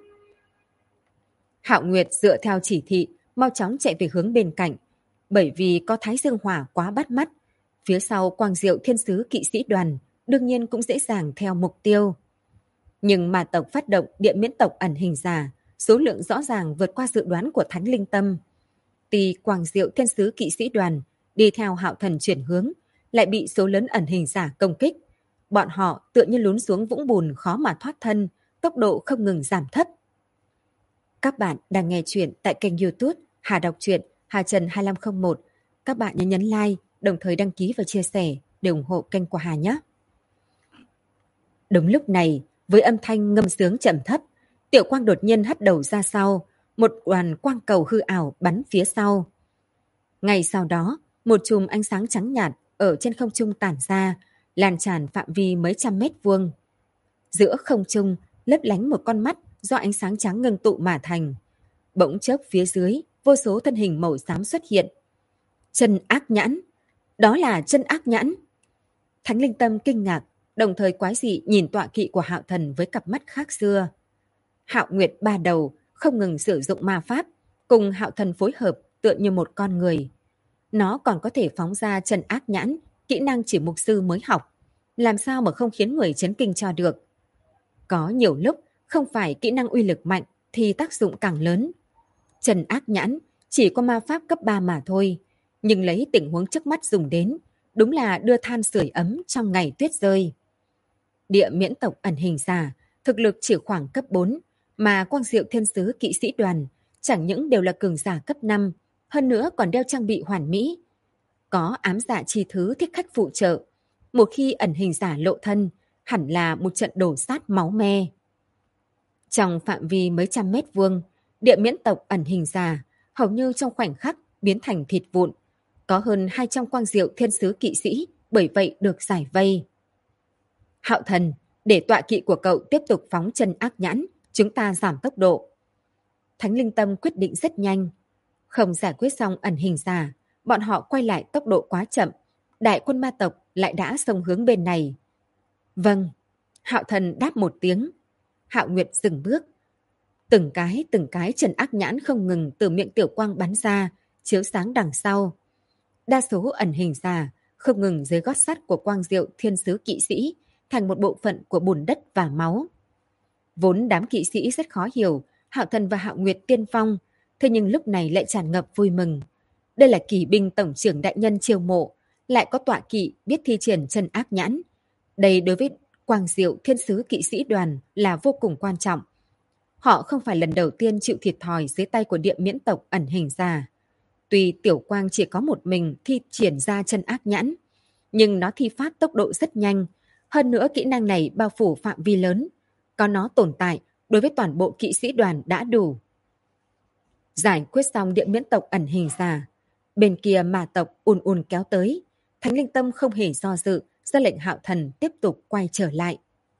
Hạo Nguyệt dựa theo chỉ thị, mau chóng chạy về hướng bên cạnh, bởi vì có Thái Dương Hỏa quá bắt mắt. Phía sau Quang Diệu Thiên Sứ Kỵ Sĩ Đoàn đương nhiên cũng dễ dàng theo mục tiêu. Nhưng mà tộc phát động địa miễn tộc ẩn hình giả, số lượng rõ ràng vượt qua dự đoán của Thánh Linh Tâm. Tuy Quang Diệu Thiên Sứ Kỵ Sĩ Đoàn đi theo Hạo Thần chuyển hướng, lại bị số lớn ẩn hình giả công kích. Bọn họ tựa như lún xuống vũng bùn khó mà thoát thân, tốc độ không ngừng giảm thấp. Các bạn đang nghe chuyện tại kênh YouTube Hà Đọc Truyện Hà Trần 2501. Các bạn nhớ nhấn like, đồng thời đăng ký và chia sẻ để ủng hộ kênh của Hà nhé. Đúng lúc này, với âm thanh ngâm sướng trầm thấp, Tiểu Quang đột nhiên hất đầu ra sau, một đoàn quang cầu hư ảo bắn phía sau. Ngay sau đó, một chùm ánh sáng trắng nhạt ở trên không trung tản ra, lan tràn phạm vi mấy trăm mét vuông. Giữa không trung lấp lánh một con mắt do ánh sáng trắng ngưng tụ mà thành. Bỗng chốc phía dưới, vô số thân hình màu xám xuất hiện. Chân ác nhãn, đó là chân ác nhãn. Thánh Linh Tâm kinh ngạc, đồng thời quái dị nhìn tọa kỵ của Hạo Thần với cặp mắt khác xưa. Hạo Nguyệt ba đầu không ngừng sử dụng ma pháp, cùng Hạo Thần phối hợp tựa như một con người. Nó còn có thể phóng ra chân ác nhãn, kỹ năng chỉ mục sư mới học. Làm sao mà không khiến người chấn kinh cho được. Có nhiều lúc không phải kỹ năng uy lực mạnh thì tác dụng càng lớn. Chân ác nhãn chỉ có ma pháp cấp 3 mà thôi, nhưng lấy tình huống trước mắt dùng đến, đúng là đưa than sưởi ấm trong ngày tuyết rơi. Địa miễn tộc ẩn hình giả, thực lực chỉ khoảng cấp 4, mà Quang Diệu Thiên Sứ Kỵ Sĩ Đoàn chẳng những đều là cường giả cấp 5, hơn nữa còn đeo trang bị hoàn mỹ. Có ám dạ chi thứ thích khách phụ trợ, một khi ẩn hình giả lộ thân, hẳn là một trận đổ sát máu me. Trong phạm vi mấy trăm mét vuông, địa miễn tộc ẩn hình giả hầu như trong khoảnh khắc biến thành thịt vụn. Có hơn 200 Quang Diệu Thiên Sứ Kỵ Sĩ bởi vậy được giải vây. Hạo Thần, để tọa kỵ của cậu tiếp tục phóng chân ác nhãn, chúng ta giảm tốc độ. Thánh Linh Tâm quyết định rất nhanh. Không giải quyết xong ẩn hình giả, bọn họ quay lại tốc độ quá chậm. Đại quân ma tộc lại đã xông hướng bên này. Vâng, Hạo Thần đáp một tiếng. Hạo Nguyệt dừng bước. Từng cái trần ác nhãn không ngừng từ miệng Tiểu Quang bắn ra, chiếu sáng đằng sau. Đa số ẩn hình giả không ngừng dưới gót sắt của Quang Diệu Thiên Sứ Kỵ Sĩ thành một bộ phận của bùn đất và máu. Vốn đám kỵ sĩ rất khó hiểu Hạo Thần và Hạo Nguyệt tiên phong, thế nhưng lúc này lại tràn ngập vui mừng. Đây là kỵ binh tổng trưởng đại nhân chiêu mộ, lại có tọa kỵ biết thi triển chân ác nhãn. Đây đối với Quang Diệu Thiên Sứ Kỵ Sĩ Đoàn là vô cùng quan trọng. Họ không phải lần đầu tiên chịu thiệt thòi dưới tay của địa miễn tộc ẩn hình giả. Tuy Tiểu Quang chỉ có một mình thi triển ra chân ác nhãn, nhưng nó thi phát tốc độ rất nhanh. Hơn nữa kỹ năng này bao phủ phạm vi lớn. Có nó tồn tại đối với toàn bộ kỵ sĩ đoàn đã đủ. Giải quyết xong địa miễn tộc ẩn hình giả, Bên kia ma tộc ùn ùn kéo tới, Thánh Linh Tâm không hề do dự, ra lệnh Hạo Thần tiếp tục quay trở lại.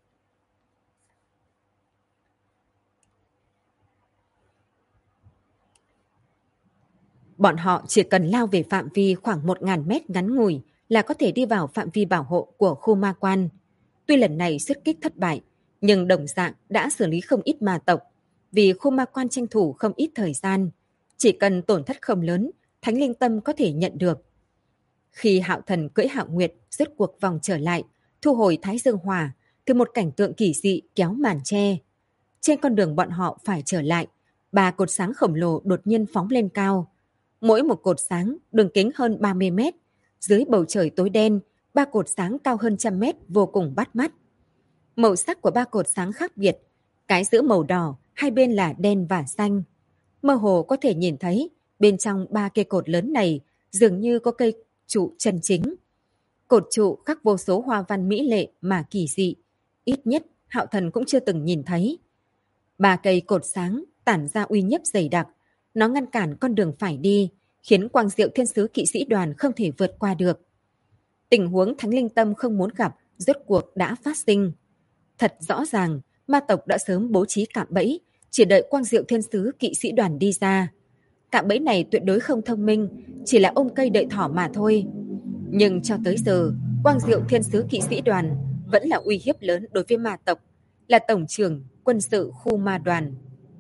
Bọn họ chỉ cần lao về phạm vi khoảng 1.000 mét ngắn ngủi là có thể đi vào phạm vi bảo hộ của khu ma quan. Tuy lần này xuất kích thất bại, nhưng đồng dạng đã xử lý không ít ma tộc, vì khu ma quan tranh thủ không ít thời gian. Chỉ cần tổn thất không lớn, Thánh Linh Tâm có thể nhận được. Khi Hạo Thần cưỡi Hạo Nguyệt rốt cuộc vòng trở lại, thu hồi Thái Dương Hỏa, thì một cảnh tượng kỳ dị kéo màn che. Trên con đường bọn họ phải trở lại, 3 cột sáng khổng lồ đột nhiên phóng lên cao. Mỗi một cột sáng đường kính hơn 30 mét, dưới bầu trời tối đen, 3 cột sáng cao hơn 100 mét vô cùng bắt mắt. Màu sắc của 3 cột sáng khác biệt, cái giữa màu đỏ, hai bên là đen và xanh. Mơ hồ có thể nhìn thấy bên trong 3 cây cột lớn này dường như có cây trụ chân chính. Cột trụ khắc vô số hoa văn mỹ lệ mà kỳ dị, ít nhất Hạo Thần cũng chưa từng nhìn thấy. 3 cây cột sáng tản ra uy nhiếp dày đặc, nó ngăn cản con đường phải đi, khiến Quang Diệu Thiên Sứ Kỵ Sĩ Đoàn không thể vượt qua được. Tình huống Thánh Linh Tâm không muốn gặp rốt cuộc đã phát sinh. Thật rõ ràng, ma tộc đã sớm bố trí cạm bẫy, chỉ đợi Quang Diệu Thiên Sứ Kỵ Sĩ Đoàn đi ra. Cạm bẫy này tuyệt đối không thông minh, chỉ là ôm cây đợi thỏ mà thôi. Nhưng cho tới giờ, Quang Diệu Thiên Sứ Kỵ Sĩ Đoàn vẫn là uy hiếp lớn đối với ma tộc, là tổng trưởng quân sự khu ma đoàn.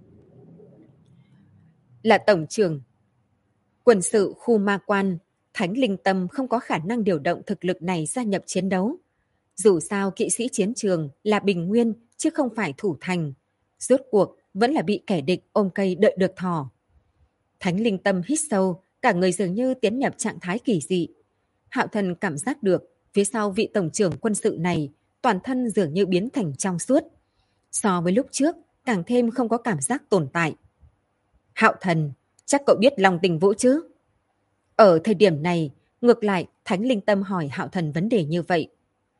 Là tổng trưởng quân sự khu ma quan, Thánh Linh Tâm không có khả năng điều động thực lực này gia nhập chiến đấu. Dù sao kỵ sĩ chiến trường là bình nguyên chứ không phải thủ thành. Rốt cuộc vẫn là bị kẻ địch ôm cây đợi được thỏ. Thánh Linh Tâm hít sâu, cả người dường như tiến nhập trạng thái kỳ dị. Hạo Thần cảm giác được phía sau vị tổng trưởng quân sự này toàn thân dường như biến thành trong suốt. So với lúc trước, càng thêm không có cảm giác tồn tại. Hạo Thần, chắc cậu biết Long Tình Vũ chứ? Ở thời điểm này, ngược lại Thánh Linh Tâm hỏi Hạo Thần vấn đề như vậy.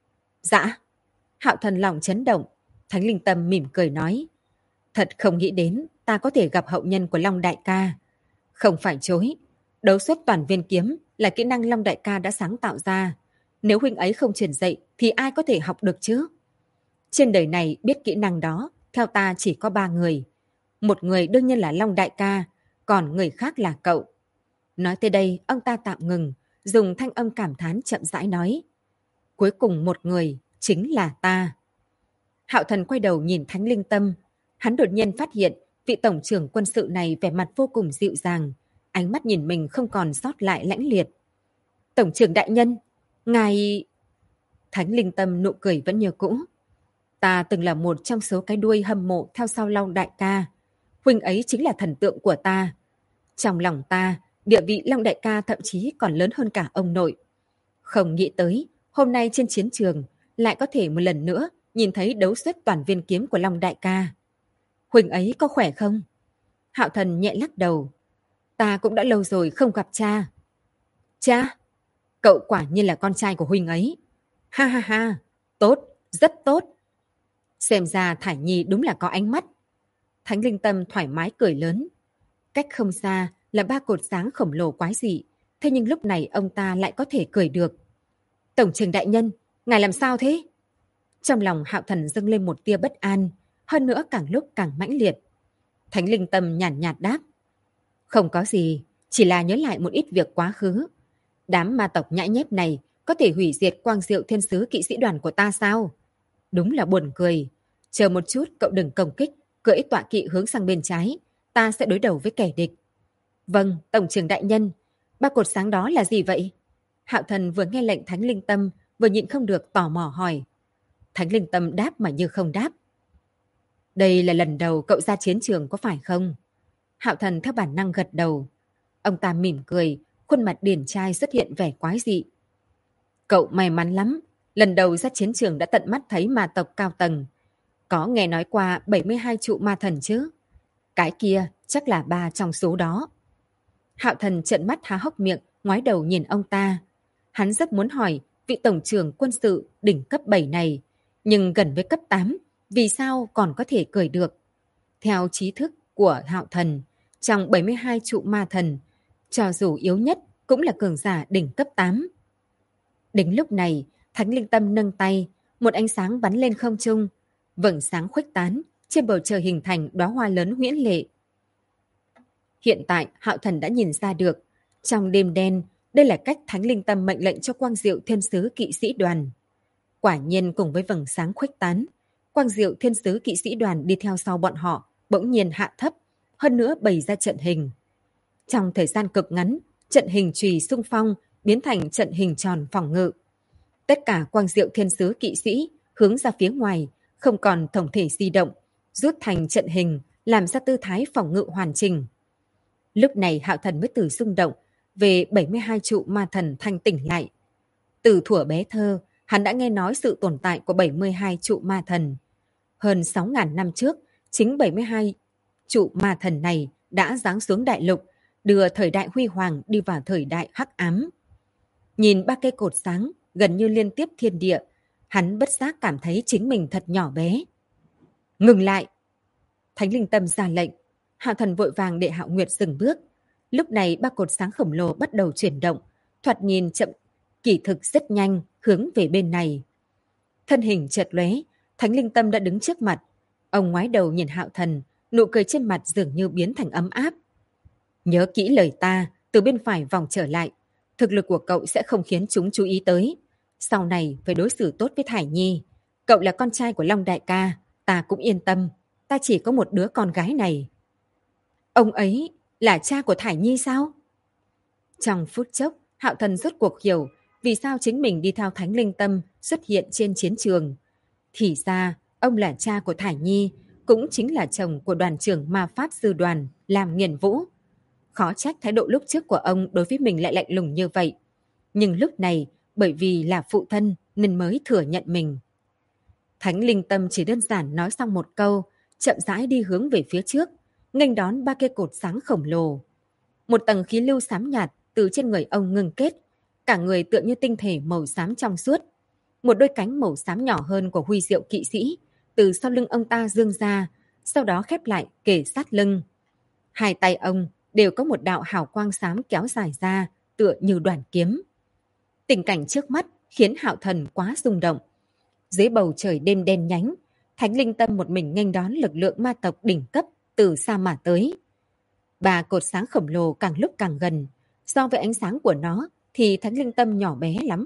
Dạ. Hạo Thần lòng chấn động, Thánh Linh Tâm mỉm cười nói. Thật không nghĩ đến ta có thể gặp hậu nhân của Long Đại ca. Không phải chối, đấu xuất toàn viên kiếm là kỹ năng Long Đại ca đã sáng tạo ra. Nếu huynh ấy không truyền dạy thì ai có thể học được chứ? Trên đời này biết kỹ năng đó, theo ta chỉ có 3 người. Một người đương nhiên là Long Đại ca, còn người khác là cậu. Nói tới đây, ông ta tạm ngừng, dùng thanh âm cảm thán chậm rãi nói. Cuối cùng một người, chính là ta. Hạo Thần quay đầu nhìn Thánh Linh Tâm. Hắn đột nhiên phát hiện vị tổng trưởng quân sự này vẻ mặt vô cùng dịu dàng. Ánh mắt nhìn mình không còn sót lại lãnh liệt. Tổng trưởng đại nhân, ngài... Thánh Linh Tâm nụ cười vẫn như cũ. Ta từng là một trong số cái đuôi hâm mộ theo sau Long Đại ca. Huynh ấy chính là thần tượng của ta. Trong lòng ta, địa vị Long Đại ca thậm chí còn lớn hơn cả ông nội. Không nghĩ tới, hôm nay trên chiến trường lại có thể một lần nữa nhìn thấy đấu xuất toàn viên kiếm của Long Đại ca. Huynh ấy có khỏe không? Hạo Thần nhẹ lắc đầu. Ta cũng đã lâu rồi không gặp cha. Cha? Cậu quả nhiên là con trai của huynh ấy. Ha ha ha, tốt, rất tốt. Xem ra Thải Nhi đúng là có ánh mắt. Thánh Linh Tâm thoải mái cười lớn. Cách không xa là 3 cột sáng khổng lồ quái dị. Thế nhưng lúc này ông ta lại có thể cười được. Tổng trưởng đại nhân, ngài làm sao thế? Trong lòng Hạo Thần dâng lên một tia bất an, hơn nữa càng lúc càng mãnh liệt. Thánh Linh Tâm nhàn nhạt đáp. Không có gì, chỉ là nhớ lại một ít việc quá khứ. Đám ma tộc nhãi nhép này có thể hủy diệt Quang Diệu Thiên Sứ Kỵ Sĩ Đoàn của ta sao? Đúng là buồn cười. Chờ một chút cậu đừng công kích, cưỡi tọa kỵ hướng sang bên trái. Ta sẽ đối đầu với kẻ địch. Vâng, Tổng trưởng đại nhân. 3 cột sáng đó là gì vậy? Hạo Thần vừa nghe lệnh Thánh Linh Tâm, vừa nhịn không được tò mò hỏi. Thánh Linh Tâm đáp mà như không đáp. Đây là lần đầu cậu ra chiến trường có phải không? Hạo Thần theo bản năng gật đầu. Ông ta mỉm cười, khuôn mặt điển trai xuất hiện vẻ quái dị. Cậu may mắn lắm, lần đầu ra chiến trường đã tận mắt thấy ma tộc cao tầng. Có nghe nói qua 72 trụ ma thần chứ? Cái kia chắc là 3 trong số đó. Hạo Thần trợn mắt há hốc miệng, ngoái đầu nhìn ông ta. Hắn rất muốn hỏi vị tổng trưởng quân sự đỉnh cấp 7 này, nhưng gần với cấp 8, vì sao còn có thể cười được? Theo trí thức của Hạo Thần, trong 72 trụ ma thần, cho dù yếu nhất cũng là cường giả đỉnh cấp 8. Đến lúc này, Thánh Linh Tâm nâng tay, một ánh sáng bắn lên không trung, vầng sáng khuếch tán, trên bầu trời hình thành đóa hoa lớn huyễn lệ. Hiện tại, Hạo Thần đã nhìn ra được, trong đêm đen, đây là cách Thánh Linh Tâm mệnh lệnh cho Quang Diệu Thiên Sứ Kỵ Sĩ Đoàn. Quả nhiên cùng với vầng sáng khuếch tán, Quang Diệu Thiên Sứ Kỵ Sĩ Đoàn đi theo sau bọn họ, bỗng nhiên hạ thấp, hơn nữa bày ra trận hình. Trong thời gian cực ngắn, trận hình chùy xung phong biến thành trận hình tròn phòng ngự. Tất cả Quang Diệu Thiên Sứ Kỵ Sĩ hướng ra phía ngoài, không còn tổng thể di động, rút thành trận hình, làm ra tư thái phòng ngự hoàn chỉnh. Lúc này Hạo Thần mới từ rung động về 72 trụ ma thần thanh tỉnh lại. Từ thuở bé thơ, hắn đã nghe nói sự tồn tại của 72 trụ ma thần. Hơn 6.000 năm trước, chính 72 trụ ma thần này đã giáng xuống đại lục, đưa thời đại huy hoàng đi vào thời đại hắc ám. Nhìn ba cây cột sáng gần như liên tiếp thiên địa, hắn bất giác cảm thấy chính mình thật nhỏ bé. Ngừng lại! Thánh Linh Tâm ra lệnh. Hạo Thần vội vàng để Hạo Nguyệt dừng bước. Lúc này ba cột sáng khổng lồ bắt đầu chuyển động, thoạt nhìn chậm, kỳ thực rất nhanh, hướng về bên này. Thân hình chợt lóe, Thánh Linh Tâm đã đứng trước mặt. Ông ngoái đầu nhìn Hạo Thần, nụ cười trên mặt dường như biến thành ấm áp. Nhớ kỹ lời ta, từ bên phải vòng trở lại. Thực lực của cậu sẽ không khiến chúng chú ý tới. Sau này phải đối xử tốt với Thải Nhi. Cậu là con trai của Long Đại ca, ta cũng yên tâm. Ta chỉ có một đứa con gái này. Ông ấy là cha của Thải Nhi sao? Trong phút chốc, Hạo Thần rốt cuộc hiểu vì sao chính mình đi theo Thánh Linh Tâm xuất hiện trên chiến trường. Thì ra, ông là cha của Thải Nhi, cũng chính là chồng của đoàn trưởng ma pháp sư đoàn Lam Nghiền Vũ. Khó trách thái độ lúc trước của ông đối với mình lại lạnh lùng như vậy. Nhưng lúc này, bởi vì là phụ thân nên mới thừa nhận mình. Thánh Linh Tâm chỉ đơn giản nói xong một câu, chậm rãi đi hướng về phía trước, nghênh đón ba cây cột sáng khổng lồ. Một tầng khí lưu xám nhạt từ trên người ông ngưng kết, cả người tựa như tinh thể màu xám trong suốt. Một đôi cánh màu xám nhỏ hơn của Huy Diệu Kỵ Sĩ từ sau lưng ông ta dương ra, sau đó khép lại kề sát lưng. Hai tay ông đều có một đạo hào quang xám kéo dài ra, tựa như đoàn kiếm. Tình cảnh trước mắt khiến Hạo Thần quá rung động. Dưới bầu trời đêm đen nhánh, Thánh Linh Tâm một mình nghênh đón lực lượng ma tộc đỉnh cấp từ xa mà tới. Ba cột sáng khổng lồ càng lúc càng gần, so với ánh sáng của nó thì Thánh Linh Tâm nhỏ bé lắm.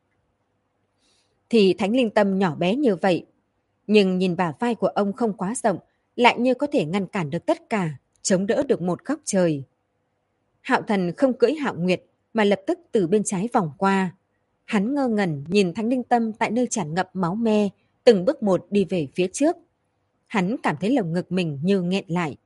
Thánh Linh Tâm nhỏ bé như vậy, nhưng nhìn bả vai của ông không quá rộng, lại như có thể ngăn cản được tất cả, chống đỡ được một góc trời. Hạo Thần không cưỡi Hạo Nguyệt mà lập tức từ bên trái vòng qua. Hắn ngơ ngẩn nhìn Thánh Linh Tâm tại nơi tràn ngập máu me, từng bước một đi về phía trước. Hắn cảm thấy lồng ngực mình như nghẹn lại.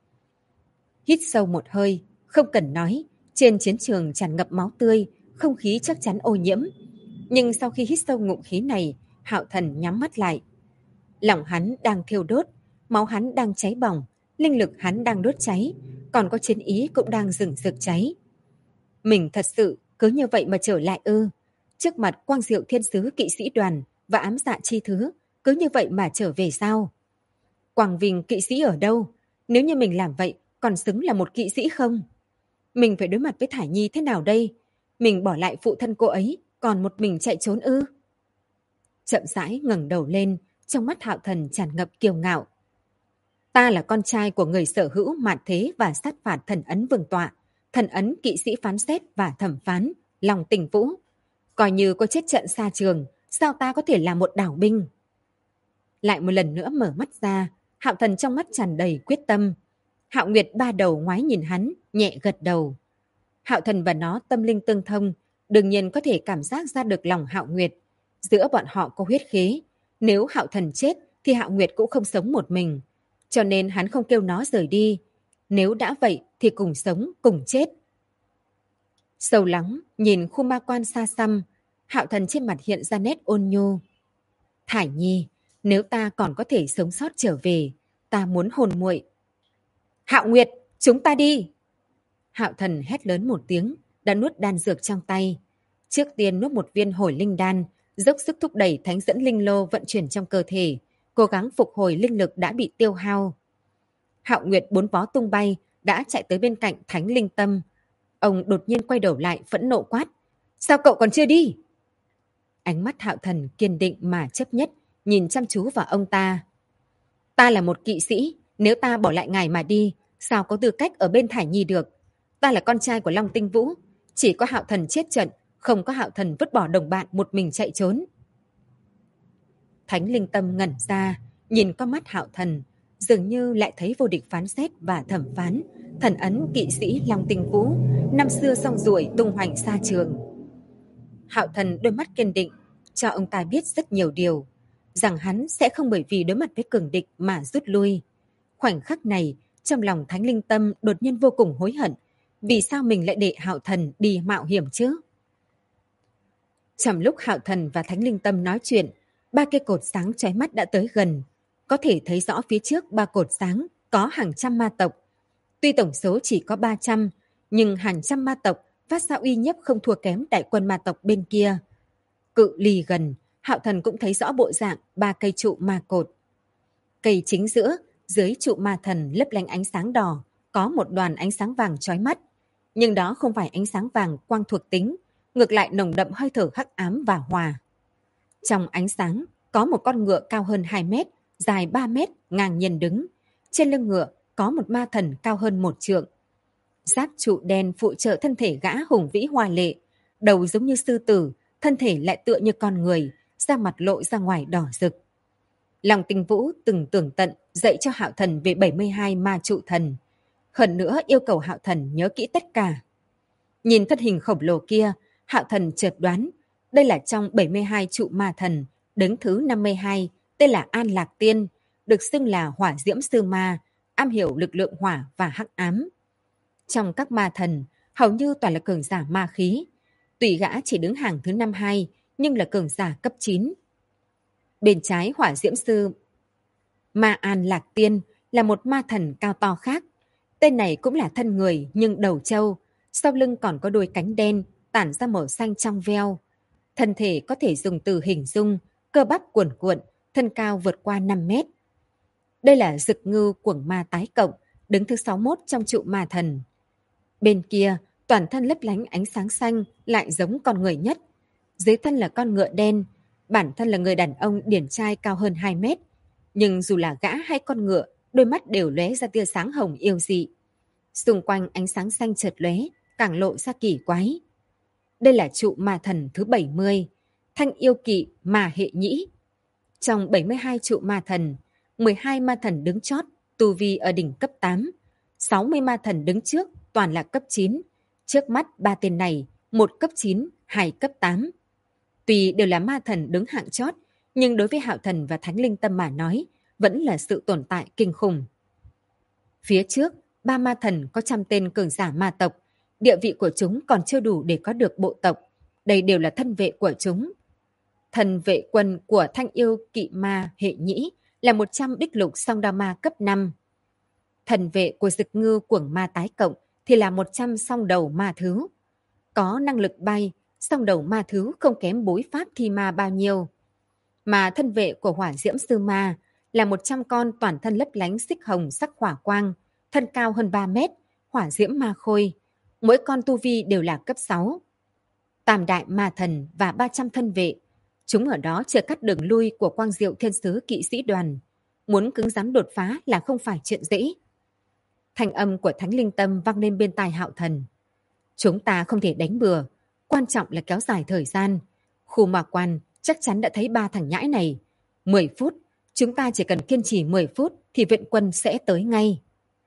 Hít sâu một hơi, không cần nói, trên chiến trường tràn ngập máu tươi, không khí chắc chắn ô nhiễm. Nhưng sau khi hít sâu ngụm khí này, Hạo Thần nhắm mắt lại. Lòng hắn đang thiêu đốt, máu hắn đang cháy bỏng, linh lực hắn đang đốt cháy, còn có chiến ý cũng đang rừng rực cháy. Mình thật sự cứ như vậy mà trở lại ư? Trước mặt Quang Diệu Thiên Sứ Kỵ Sĩ Đoàn và ám dạ chi thứ, cứ như vậy mà trở về sao? Quang Vinh kỵ sĩ ở đâu? Nếu như mình làm vậy, còn xứng là một kỵ sĩ không? Mình phải đối mặt với Thải Nhi thế nào đây? Mình bỏ lại phụ thân cô ấy, còn một mình chạy trốn ư? Chậm rãi ngẩng đầu lên, trong mắt Hạo Thần tràn ngập kiêu ngạo. Ta là con trai của người sở hữu mạn thế và sát phạt thần ấn vương tọa, thần ấn kỵ sĩ phán xét và thẩm phán, Long Tình Vũ. Coi như có chết trận xa trường, sao ta có thể là một đảo binh? Lại một lần nữa mở mắt ra, Hạo Thần trong mắt tràn đầy quyết tâm. Hạo Nguyệt ba đầu ngoái nhìn hắn, nhẹ gật đầu. Hạo Thần và nó tâm linh tương thông, đương nhiên có thể cảm giác ra được lòng Hạo Nguyệt. Giữa bọn họ có huyết khí, nếu Hạo Thần chết thì Hạo Nguyệt cũng không sống một mình. Cho nên hắn không kêu nó rời đi. Nếu đã vậy thì cùng sống, cùng chết. Sâu lắng, nhìn khu ma quan xa xăm, Hạo Thần trên mặt hiện ra nét ôn nhu. Thải Nhi, nếu ta còn có thể sống sót trở về, ta muốn hôn muội. Hạo Nguyệt, chúng ta đi! Hạo Thần hét lớn một tiếng, đã nuốt đan dược trong tay. Trước tiên nuốt một viên hồi linh đan, dốc sức thúc đẩy thánh dẫn linh lô vận chuyển trong cơ thể, cố gắng phục hồi linh lực đã bị tiêu hao. Hạo Nguyệt bốn vó tung bay, đã chạy tới bên cạnh Thánh Linh Tâm. Ông đột nhiên quay đầu lại phẫn nộ quát. Sao cậu còn chưa đi? Ánh mắt Hạo Thần kiên định mà chấp nhất, nhìn chăm chú vào ông ta. Ta là một kỵ sĩ, nếu ta bỏ lại ngài mà đi, sao có tư cách ở bên Thải Nhi được? Ta là con trai của Long Tinh Vũ, chỉ có Hạo Thần chết trận, không có Hạo Thần vứt bỏ đồng bạn một mình chạy trốn. Thánh Linh Tâm ngẩn ra, nhìn con mắt Hạo Thần, dường như lại thấy vô địch phán xét và thẩm phán, thần ấn kỵ sĩ Long Tinh Vũ, năm xưa song ruổi tung hoành xa trường. Hạo Thần đôi mắt kiên định, cho ông ta biết rất nhiều điều, rằng hắn sẽ không bởi vì đối mặt với cường địch mà rút lui. Khoảnh khắc này, trong lòng Thánh Linh Tâm đột nhiên vô cùng hối hận, vì sao mình lại để Hạo Thần đi mạo hiểm chứ? Trong lúc Hạo Thần và Thánh Linh Tâm nói chuyện, ba cây cột sáng chói mắt đã tới gần. Có thể thấy rõ phía trước ba cột sáng có hàng trăm ma tộc. Tuy tổng số chỉ có 300, nhưng hàng trăm ma tộc phát ra uy nhiếp không thua kém đại quân ma tộc bên kia. Cự ly gần, Hạo Thần cũng thấy rõ bộ dạng ba cây trụ ma cột. Cây chính giữa, dưới trụ ma thần lấp lánh ánh sáng đỏ, có một đoàn ánh sáng vàng chói mắt. Nhưng đó không phải ánh sáng vàng quang thuộc tính, ngược lại nồng đậm hơi thở hắc ám và hòa. Trong ánh sáng, có một con ngựa cao hơn 2 mét, dài 3 mét, ngang nhiên đứng. Trên lưng ngựa có một ma thần cao hơn 1 trượng. Giáp trụ đen phụ trợ thân thể gã hùng vĩ hoa lệ, đầu giống như sư tử, thân thể lại tựa như con người, da mặt lộ ra ngoài đỏ rực. Long Tinh Vũ từng tưởng tận dạy cho Hạo Thần về 72 ma trụ thần. Hơn nữa yêu cầu Hạo Thần nhớ kỹ tất cả. Nhìn thân hình khổng lồ kia, Hạo Thần chợt đoán, đây là trong 72 trụ ma thần, đứng thứ 52, tên là An Lạc Tiên, được xưng là hỏa diễm sư ma, am hiểu lực lượng hỏa và hắc ám. Trong các ma thần, hầu như toàn là cường giả ma khí. Tuy gã chỉ đứng hàng thứ 52, nhưng là cường giả cấp 9. Bên trái hỏa diễm sư Ma An Lạc Tiên là một ma thần cao to khác. Tên này cũng là thân người nhưng đầu trâu, sau lưng còn có đôi cánh đen, tản ra màu xanh trong veo. Thân thể có thể dùng từ hình dung, cơ bắp cuồn cuộn, thân cao vượt qua 5 mét. Đây là Dực Ngư Cuồng Ma Tái Cộng, đứng thứ 61 trong trụ ma thần. Bên kia, toàn thân lấp lánh ánh sáng xanh, lại giống con người nhất. Dưới thân là con ngựa đen, bản thân là người đàn ông điển trai cao hơn 2 mét. Nhưng dù là gã hay con ngựa, đôi mắt đều lóe ra tia sáng hồng yêu dị. Xung quanh ánh sáng xanh chợt lóe, càng lộ ra kỳ quái. Đây là trụ ma thần thứ 70, Thanh Yêu Kỵ Ma Hệ Nhĩ. Trong 72 trụ ma thần, 12 ma thần đứng chót, tu vi ở đỉnh cấp 8. 60 ma thần đứng trước, toàn là cấp 9. Trước mắt ba tên này, một cấp 9, hai cấp 8. Tuy đều là ma thần đứng hạng chót, nhưng đối với Hạo Thần và Thánh Linh Tâm mà nói, vẫn là sự tồn tại kinh khủng. Phía trước, ba ma thần có 100 tên cường giả ma tộc, địa vị của chúng còn chưa đủ để có được bộ tộc. Đây đều là thân vệ của chúng. Thần vệ quân của Thanh Yêu Kỵ Ma Hệ Nhĩ là 100 đích lục song đao ma cấp 5. Thần vệ của Dực Ngư Cuồng Ma Tái Cộng thì là 100 song đầu ma thứ. Có năng lực bay, song đầu ma thứ không kém bối pháp thi ma bao nhiêu. Mà thân vệ của Hỏa Diễm Sư Ma là 100 con toàn thân lấp lánh xích hồng sắc hỏa quang, thân cao hơn 3 mét, hỏa diễm ma khôi. Mỗi con tu vi đều là cấp 6. Tam đại ma thần và 300 thân vệ. Chúng ở đó chưa cắt đường lui của Quang Diệu Thiên Sứ kỵ sĩ đoàn. Muốn cứng rắn đột phá là không phải chuyện dễ. Thanh âm của Thánh Linh Tâm vang lên bên tai Hạo Thần. Chúng ta không thể đánh bừa, quan trọng là kéo dài thời gian. Khu Ma Quan chắc chắn đã thấy ba thằng nhãi này. 10 phút, chúng ta chỉ cần kiên trì 10 phút thì viện quân sẽ tới ngay.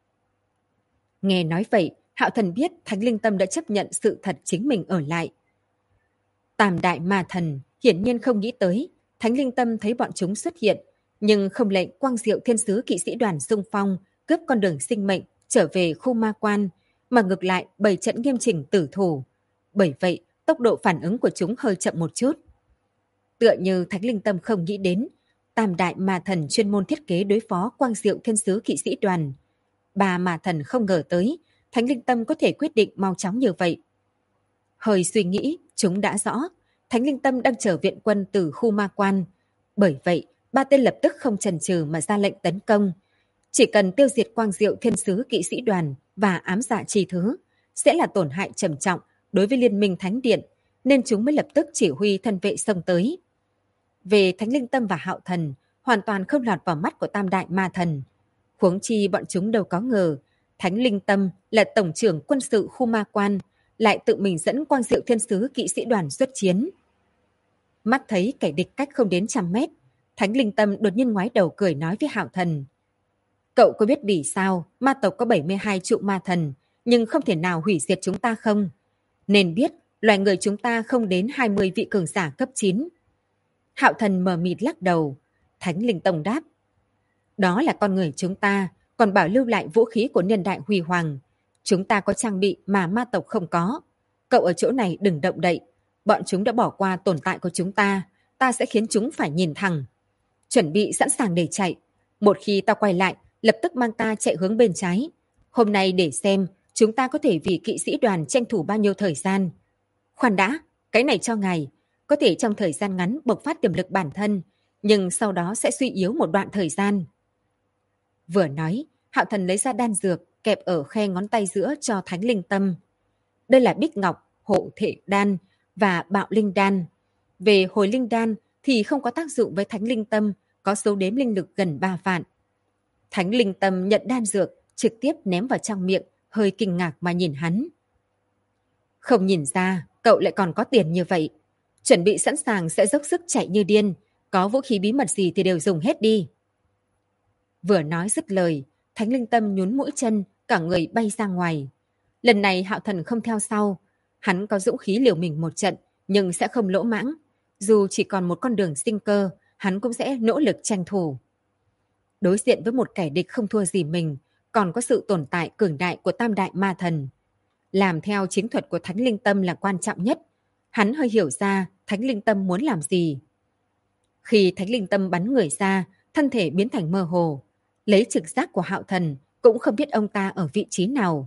Nghe nói vậy, Hạo Thần biết Thánh Linh Tâm đã chấp nhận sự thật chính mình ở lại. Tam đại ma thần hiển nhiên không nghĩ tới, Thánh Linh Tâm thấy bọn chúng xuất hiện, nhưng không lệnh Quang Diệu Thiên Sứ kỵ sĩ đoàn xung phong, cướp con đường sinh mệnh, trở về khu Ma Quan, mà ngược lại bày trận nghiêm chỉnh tử thủ. Bởi vậy, tốc độ phản ứng của chúng hơi chậm một chút. Tựa như Thánh Linh Tâm không nghĩ đến, tam đại ma thần chuyên môn thiết kế đối phó Quang Diệu Thiên Sứ kỵ sĩ đoàn. Ba ma thần không ngờ tới, Thánh Linh Tâm có thể quyết định mau chóng như vậy. Hơi suy nghĩ, chúng đã rõ, Thánh Linh Tâm đang chờ viện quân từ khu Ma Quan. Bởi vậy, ba tên lập tức không chần chừ mà ra lệnh tấn công. Chỉ cần tiêu diệt Quang Diệu Thiên Sứ kỵ sĩ đoàn và ám dạ chi thứ, sẽ là tổn hại trầm trọng đối với Liên minh Thánh Điện, nên chúng mới lập tức chỉ huy thân vệ xông tới. Về Thánh Linh Tâm và Hạo Thần, hoàn toàn không lọt vào mắt của Tam Đại Ma Thần. Huống chi bọn chúng đâu có ngờ, Thánh Linh Tâm là tổng trưởng quân sự khu ma quan, lại tự mình dẫn Quang Diệu Thiên Sứ kỵ sĩ đoàn xuất chiến. Mắt thấy kẻ địch cách không đến 100 mét, Thánh Linh Tâm đột nhiên ngoái đầu cười nói với Hạo Thần. Cậu có biết vì sao ma tộc có 72 trụ ma thần, nhưng không thể nào hủy diệt chúng ta không? Nên biết, loài người chúng ta không đến 20 vị cường giả cấp 9. Hạo Thần mờ mịt lắc đầu. Thánh Linh Tông đáp. Đó là con người chúng ta, còn bảo lưu lại vũ khí của niên đại huy hoàng. Chúng ta có trang bị mà ma tộc không có. Cậu ở chỗ này đừng động đậy. Bọn chúng đã bỏ qua tồn tại của chúng ta. Ta sẽ khiến chúng phải nhìn thẳng. Chuẩn bị sẵn sàng để chạy. Một khi ta quay lại, lập tức mang ta chạy hướng bên trái. Hôm nay để xem chúng ta có thể vì kỵ sĩ đoàn tranh thủ bao nhiêu thời gian. Khoan đã, cái này cho ngài. Có thể trong thời gian ngắn bộc phát tiềm lực bản thân, nhưng sau đó sẽ suy yếu một đoạn thời gian. Vừa nói, Hạo Thần lấy ra đan dược kẹp ở khe ngón tay giữa cho Thánh Linh Tâm. Đây là Bích Ngọc, Hộ Thể Đan và Bạo Linh Đan. Về Hồi Linh Đan thì không có tác dụng với Thánh Linh Tâm, có số đếm linh lực gần 3 vạn. Thánh Linh Tâm nhận đan dược, trực tiếp ném vào trong miệng, hơi kinh ngạc mà nhìn hắn. Không nhìn ra, cậu lại còn có tiền như vậy. Chuẩn bị sẵn sàng sẽ dốc sức chạy như điên, có vũ khí bí mật gì thì đều dùng hết đi. Vừa nói dứt lời, Thánh Linh Tâm nhún mũi chân, cả người bay ra ngoài. Lần này Hạo Thần không theo sau. Hắn có dũng khí liều mình một trận, nhưng sẽ không lỗ mãng. Dù chỉ còn một con đường sinh cơ, hắn cũng sẽ nỗ lực tranh thủ. Đối diện với một kẻ địch không thua gì mình, còn có sự tồn tại cường đại của Tam Đại Ma Thần. Làm theo chiến thuật của Thánh Linh Tâm là quan trọng nhất. Hắn hơi hiểu ra Thánh Linh Tâm muốn làm gì. Khi Thánh Linh Tâm bắn người ra, thân thể biến thành mơ hồ. Lấy trực giác của Hạo Thần, cũng không biết ông ta ở vị trí nào.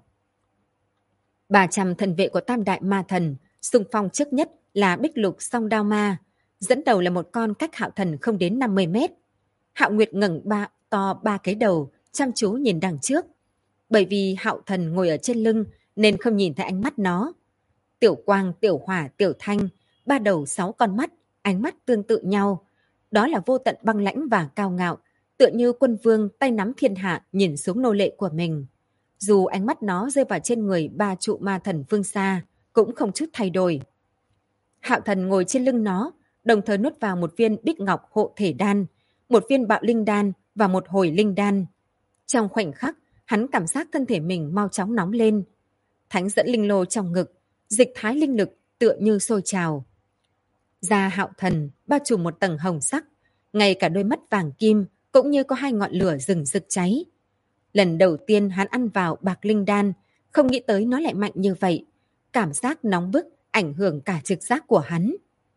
300 thần vệ của Tam Đại Ma Thần, xung phong trước nhất là Bích Lục Song Đao Ma. Dẫn đầu là một con cách Hạo Thần không đến 50 mét. Hạo Nguyệt ngẩng to ba cái đầu, chăm chú nhìn đằng trước. Bởi vì Hạo Thần ngồi ở trên lưng nên không nhìn thấy ánh mắt nó. Tiểu Quang, Tiểu Hỏa, Tiểu Thanh, 3 đầu 6 con mắt, ánh mắt tương tự nhau. Đó là vô tận băng lãnh và cao ngạo, tựa như quân vương tay nắm thiên hạ nhìn xuống nô lệ của mình. Dù ánh mắt nó rơi vào trên người 3 trụ ma thần phương xa, cũng không chút thay đổi. Hạo Thần ngồi trên lưng nó, đồng thời nuốt vào một viên Bích Ngọc Hộ Thể Đan, một viên Bạo Linh Đan và một Hồi Linh Đan. Trong khoảnh khắc, hắn cảm giác thân thể mình mau chóng nóng lên. Thánh dẫn linh lô trong ngực, dịch thái linh lực tựa như sôi trào. Da Hạo Thần bao trùm một tầng hồng sắc, ngay cả đôi mắt vàng kim cũng như có 2 ngọn lửa rừng rực cháy. Lần đầu tiên hắn ăn vào Bạc Linh Đan, không nghĩ tới nó lại mạnh như vậy. Cảm giác nóng bức ảnh hưởng cả trực giác của hắn.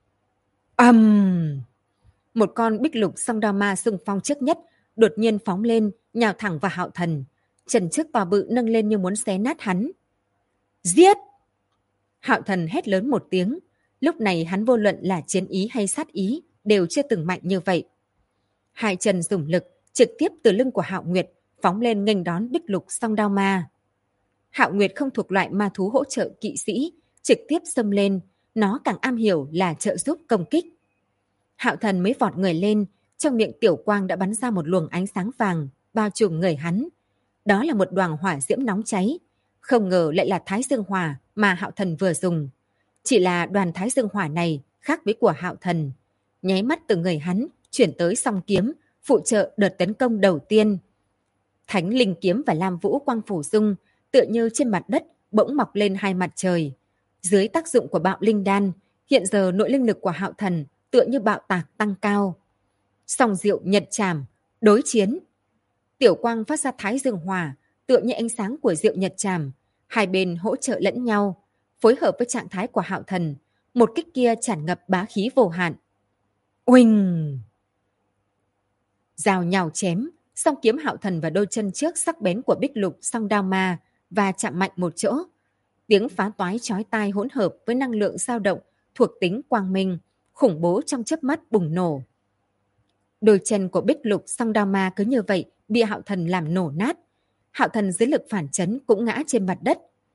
Một con Bích Lục Song Đao Ma xung phong trước nhất, đột nhiên phóng lên, nhào thẳng vào Hạo Thần. Chân trước to bự nâng lên như muốn xé nát hắn. Giết! Hạo Thần hét lớn một tiếng. Lúc này hắn vô luận là chiến ý hay sát ý, đều chưa từng mạnh như vậy. 2 chân dùng lực, trực tiếp từ lưng của Hạo Nguyệt, phóng lên nghênh đón Bích Lục Song Đao Ma. Hạo Nguyệt không thuộc loại ma thú hỗ trợ kỵ sĩ, trực tiếp xông lên, nó càng am hiểu là trợ giúp công kích. Hạo Thần mới vọt người lên, trong miệng Tiểu Quang đã bắn ra một luồng ánh sáng vàng, bao trùm người hắn. Đó là một đoàn hỏa diễm nóng cháy. Không ngờ lại là Thái Dương Hỏa mà Hạo Thần vừa dùng. Chỉ là đoàn Thái Dương Hỏa này khác với của Hạo Thần. Nháy mắt từ người hắn chuyển tới song kiếm, phụ trợ đợt tấn công đầu tiên. Thánh Linh Kiếm và Lam Vũ Quang Phủ Dung tựa như trên mặt đất bỗng mọc lên 2 mặt trời. Dưới tác dụng của Bạo Linh Đan, hiện giờ nội linh lực của Hạo Thần tựa như bạo tạc tăng cao. Song diệu nhật trảm, đối chiến. Tiểu Quang phát ra Thái Dương Hỏa, tựa như ánh sáng của diệu nhật trảm. 2 bên hỗ trợ lẫn nhau, phối hợp với trạng thái của Hạo Thần. Một kích kia tràn ngập bá khí vô hạn. Oanh! Dao nhào chém, song kiếm Hạo Thần và đôi chân trước sắc bén của Bích Lục Song Đao Ma và chạm mạnh một chỗ. Tiếng phá toái chói tai hỗn hợp với năng lượng dao động thuộc tính quang minh, khủng bố trong chớp mắt bùng nổ. Đôi chân của Bích Lục Song Đao Ma cứ như vậy bị Hạo Thần làm nổ nát. Hạo Thần dưới lực phản chấn cũng ngã trên mặt đất.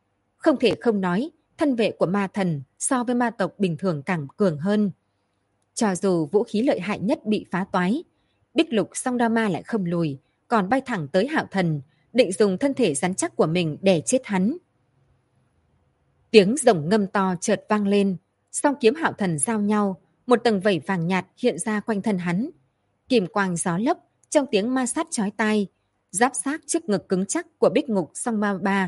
Không thể không nói, thân vệ của ma thần so với ma tộc bình thường càng cường hơn. Cho dù vũ khí lợi hại nhất bị phá toái, Bích Lục Song Đao Ma lại không lùi, còn bay thẳng tới Hạo Thần, định dùng thân thể rắn chắc của mình để chết hắn. Tiếng rồng ngâm to chợt vang lên, song kiếm Hạo Thần giao nhau, một tầng vảy vàng nhạt hiện ra quanh thân hắn. Kìm quang gió lốc, trong tiếng ma sát chói tai, giáp xác trước ngực cứng chắc của Bích Ngục Song Ma Ba.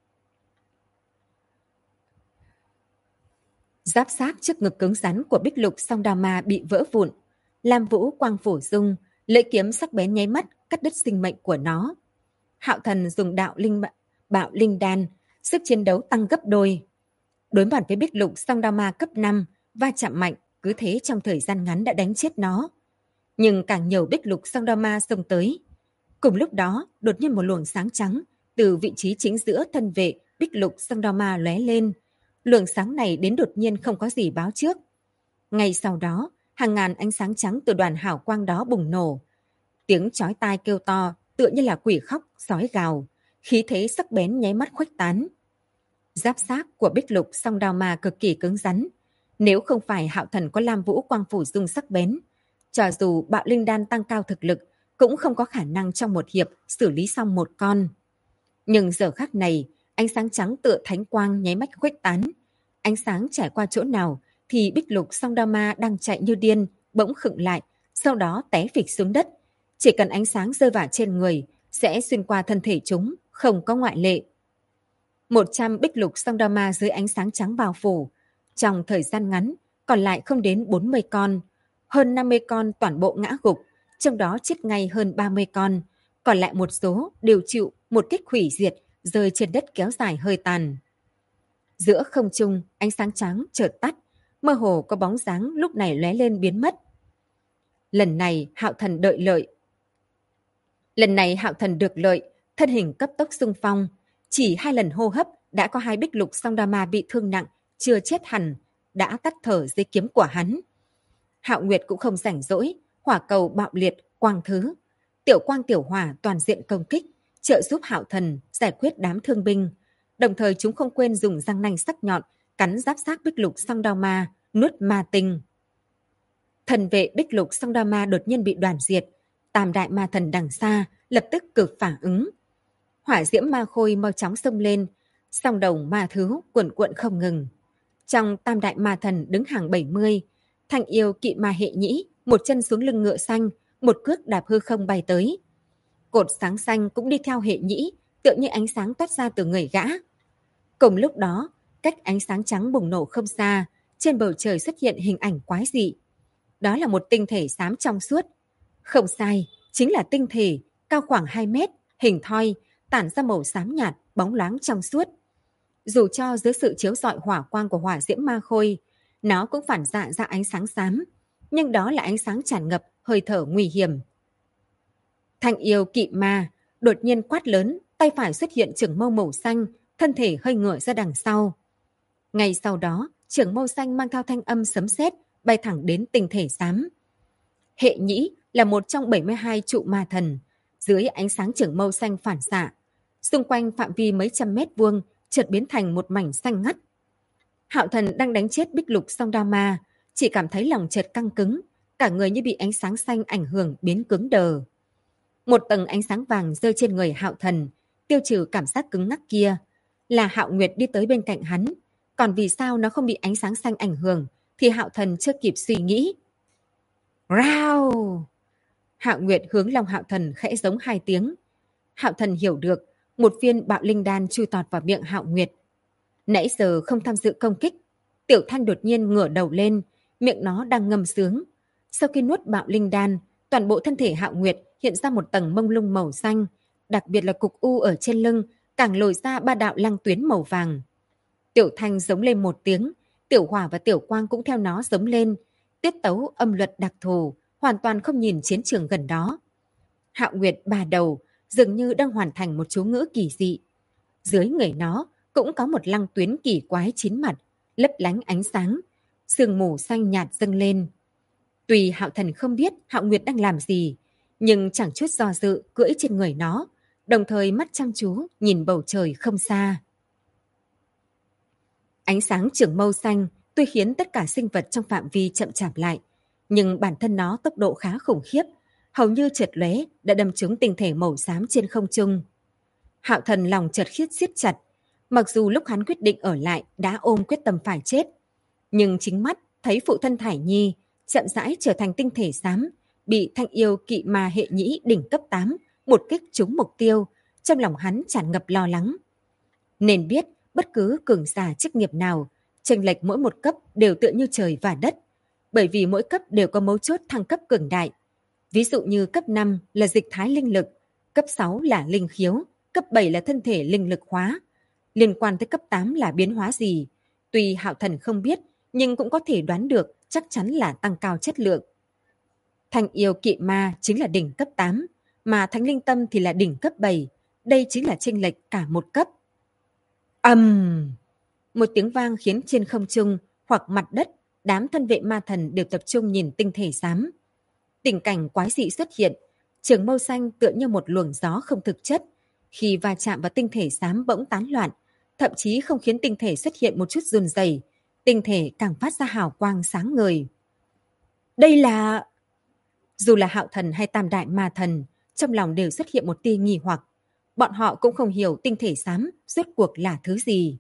Giáp xác trước ngực cứng rắn của Bích Lục Song Đao Ma bị vỡ vụn. Lam Vũ quang phổ dung, lưỡi kiếm sắc bén nháy mắt cắt đứt sinh mệnh của nó. Hạo Thần dùng bạo linh đan, sức chiến đấu tăng gấp đôi. Đối mặt với Bích Lục Song Đao Ma cấp 5, va chạm mạnh, cứ thế trong thời gian ngắn đã đánh chết nó. Nhưng càng nhiều Bích Lục Song Đao Ma xông tới. Cùng lúc đó, đột nhiên một luồng sáng trắng từ vị trí chính giữa thân vệ Bích Lục Song Đao Ma lóe lên. Luồng sáng này đến đột nhiên không có gì báo trước. Ngay sau đó, hàng ngàn ánh sáng trắng từ đoàn hào quang đó bùng nổ. Tiếng chói tai kêu to, tựa như là quỷ khóc, sói gào. Khí thế sắc bén nháy mắt khuếch tán. Giáp xác của Bích Lục Song Đao Ma cực kỳ cứng rắn. Nếu không phải Hạo Thần có Lam Vũ quang phủ dung sắc bén, cho dù bạo linh đan tăng cao thực lực, cũng không có khả năng trong một hiệp xử lý xong một con. Nhưng giờ khắc này, ánh sáng trắng tựa thánh quang nháy mắt khuếch tán. Ánh sáng trải qua chỗ nào thì Bích Lục Song Đao Ma đang chạy như điên, bỗng khựng lại, sau đó té phịch xuống đất. Chỉ cần ánh sáng rơi vào trên người, sẽ xuyên qua thân thể chúng, không có ngoại lệ. 100 Bích Lục Song Đao Ma dưới ánh sáng trắng bao phủ. Trong thời gian ngắn, còn lại không đến 40 con. Hơn 50 con toàn bộ ngã gục, trong đó chết ngay hơn 30 con. Còn lại một số đều chịu một kích hủy diệt, rơi trên đất kéo dài hơi tàn. Giữa không trung, ánh sáng trắng chợt tắt, mơ hồ có bóng dáng lúc này lóe lên biến mất. Lần này Hạo Thần được lợi, thân hình cấp tốc xung phong. Chỉ 2 lần hô hấp đã có 2 Bích Lục Song Đao Ma bị thương nặng, chưa chết hẳn, đã tắt thở dưới kiếm của hắn. Hạo Nguyệt cũng không rảnh rỗi, hỏa cầu bạo liệt, quang thứ. Tiểu quang tiểu hỏa toàn diện công kích, trợ giúp Hạo Thần giải quyết đám thương binh. Đồng thời chúng không quên dùng răng nanh sắc nhọn, cắn giáp xác Bích Lục Song Đao Ma, nuốt ma tinh. Thần vệ Bích Lục Song Đao Ma đột nhiên bị đoàn diệt. Tam đại ma thần đằng xa lập tức cực phản ứng. Hỏa diễm ma khôi mau chóng xông lên, song đồng ma thứ cuộn cuộn không ngừng. Trong tam đại ma thần đứng hàng 70, Thanh Yêu Kỵ Ma Hệ Nhĩ một chân xuống lưng ngựa xanh, một cước đạp hư không bay tới. Cột sáng xanh cũng đi theo Hệ Nhĩ, tựa như ánh sáng toát ra từ người gã. Cùng lúc đó, cách ánh sáng trắng bùng nổ không xa, trên bầu trời xuất hiện hình ảnh quái dị. Đó là một tinh thể xám trong suốt. Không sai, chính là tinh thể, cao khoảng 2 mét, hình thoi, tản ra màu xám nhạt, bóng loáng trong suốt. Dù cho dưới sự chiếu rọi hỏa quang của hỏa diễm ma khôi, nó cũng phản xạ ra ánh sáng xám, nhưng đó là ánh sáng tràn ngập, hơi thở nguy hiểm. Thanh Yêu Kỵ Ma đột nhiên quát lớn, tay phải xuất hiện chưởng mâu màu xanh, thân thể hơi ngửa ra đằng sau. Ngay sau đó, chưởng mâu xanh mang theo thanh âm sấm sét bay thẳng đến tinh thể xám. Hệ Nhĩ là một trong 72 trụ ma thần, dưới ánh sáng chưởng mâu xanh phản xạ, xung quanh phạm vi mấy trăm mét vuông chợt biến thành một mảnh xanh ngắt. Hạo Thần đang đánh chết Bích Lục Song Đao Ma, chỉ cảm thấy lòng chợt căng cứng, cả người như bị ánh sáng xanh ảnh hưởng biến cứng đờ. Một tầng ánh sáng vàng rơi trên người Hạo Thần, tiêu trừ cảm giác cứng ngắc kia. Là Hạo Nguyệt đi tới bên cạnh hắn, còn vì sao nó không bị ánh sáng xanh ảnh hưởng thì Hạo Thần chưa kịp suy nghĩ. Rao! Hạo Nguyệt hướng lòng Hạo Thần khẽ giống 2 tiếng. Hạo Thần hiểu được, một viên bạo linh đan chui tọt vào miệng Hạo Nguyệt. Nãy giờ không tham dự công kích, Tiểu Thanh đột nhiên ngửa đầu lên, miệng nó đang ngâm sướng. Sau khi nuốt bạo linh đan, toàn bộ thân thể Hạo Nguyệt hiện ra một tầng mông lung màu xanh, đặc biệt là cục u ở trên lưng càng lồi ra 3 đạo lăng tuyến màu vàng. Tiểu Thanh giống lên 1 tiếng, Tiểu Hỏa và Tiểu Quang cũng theo nó giống lên, tiết tấu âm luật đặc thù, hoàn toàn không nhìn chiến trường gần đó. Hạo Nguyệt 3 đầu, dường như đang hoàn thành một chú ngữ kỳ dị. Dưới người nó cũng có một lăng tuyến kỳ quái 9 mặt, lấp lánh ánh sáng, sương mù xanh nhạt dâng lên. Tuy Hạo Thần không biết Hạo Nguyệt đang làm gì, nhưng chẳng chút do dự cưỡi trên người nó, đồng thời mắt chăm chú nhìn bầu trời không xa. Ánh sáng trường mâu xanh tuy khiến tất cả sinh vật trong phạm vi chậm chạp lại, nhưng bản thân nó tốc độ khá khủng khiếp, hầu như chợt lóe đã đâm trúng tinh thể màu xám trên không trung. Hạo Thần lòng chợt siết chặt, mặc dù lúc hắn quyết định ở lại đã ôm quyết tâm phải chết, nhưng chính mắt thấy phụ thân Thải Nhi chậm rãi trở thành tinh thể xám, bị thanh yêu kỵ ma hệ nhĩ đỉnh cấp 8 một kích trúng mục tiêu, trong lòng hắn tràn ngập lo lắng. Nên biết bất cứ cường giả chức nghiệp nào, chênh lệch mỗi một cấp đều tựa như trời và đất, bởi vì mỗi cấp đều có mấu chốt thăng cấp cường đại. Ví dụ như cấp 5 là dịch thái linh lực, cấp 6 là linh khiếu, cấp 7 là thân thể linh lực hóa. Liên quan tới cấp 8 là biến hóa gì? Tuy Hạo Thần không biết, nhưng cũng có thể đoán được chắc chắn là tăng cao chất lượng. Thanh yêu kỵ ma chính là đỉnh cấp 8, mà Thánh Linh Tâm thì là đỉnh cấp 7. Đây chính là chênh lệch cả một cấp. Một tiếng vang khiến trên không trung hoặc mặt đất, đám thân vệ ma thần đều tập trung nhìn tinh thể xám. Tình cảnh quái dị xuất hiện, trường mâu xanh tựa như một luồng gió không thực chất. Khi va chạm vào tinh thể xám bỗng tán loạn, thậm chí không khiến tinh thể xuất hiện một chút run rẩy, tinh thể càng phát ra hào quang sáng ngời. Đây là... Dù là Hạo Thần hay Tam Đại Ma Thần, trong lòng đều xuất hiện một tia nghi hoặc. Bọn họ cũng không hiểu tinh thể xám rốt cuộc là thứ gì.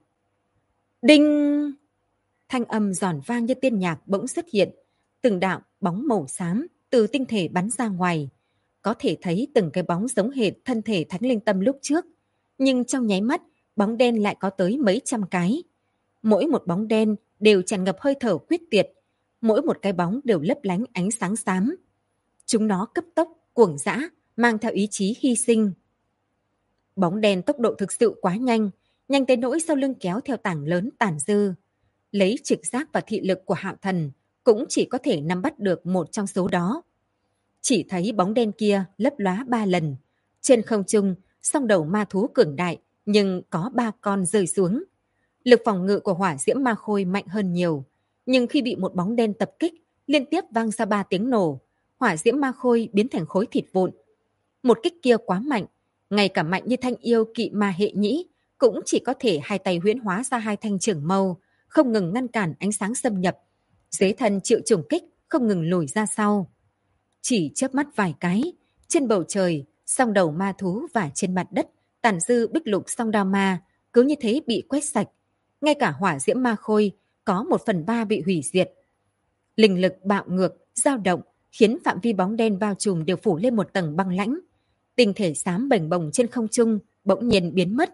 Đinh! Thanh âm giòn vang như tiên nhạc bỗng xuất hiện. Từng đạo bóng màu xám từ tinh thể bắn ra ngoài. Có thể thấy từng cái bóng giống hệt thân thể Thánh Linh Tâm lúc trước. Nhưng trong nháy mắt, bóng đen lại có tới mấy trăm cái. Mỗi một bóng đen đều tràn ngập hơi thở quyết tuyệt. Mỗi một cái bóng đều lấp lánh ánh sáng xám. Chúng nó cấp tốc, cuồng dã, mang theo ý chí hy sinh. Bóng đen tốc độ thực sự quá nhanh, nhanh tới nỗi sau lưng kéo theo tảng lớn tàn dư. Lấy trực giác và thị lực của Hạo Thần, cũng chỉ có thể nắm bắt được một trong số đó. Chỉ thấy bóng đen kia lấp lóa 3 lần. Trên không trung, song đầu ma thú cường đại, nhưng có 3 con rơi xuống. Lực phòng ngự của hỏa diễm ma khôi mạnh hơn nhiều. Nhưng khi bị một bóng đen tập kích, liên tiếp vang ra 3 tiếng nổ, hỏa diễm ma khôi biến thành khối thịt vụn. Một kích kia quá mạnh, ngay cả mạnh như thanh yêu kỵ ma hệ nhĩ, cũng chỉ có thể hai tay huyễn hóa ra 2 thanh trường mâu, không ngừng ngăn cản ánh sáng xâm nhập. Dưới thân chịu trùng kích, không ngừng lùi ra sau. Chỉ chớp mắt vài cái, trên bầu trời, song đầu ma thú và trên mặt đất, tàn dư bích lục song đao ma, cứ như thế bị quét sạch. Ngay cả hỏa diễm ma khôi, có 1/3 bị hủy diệt. Linh lực bạo ngược, dao động, khiến phạm vi bóng đen bao trùm đều phủ lên một tầng băng lãnh. Tinh thể xám bềnh bồng trên không trung, bỗng nhiên biến mất.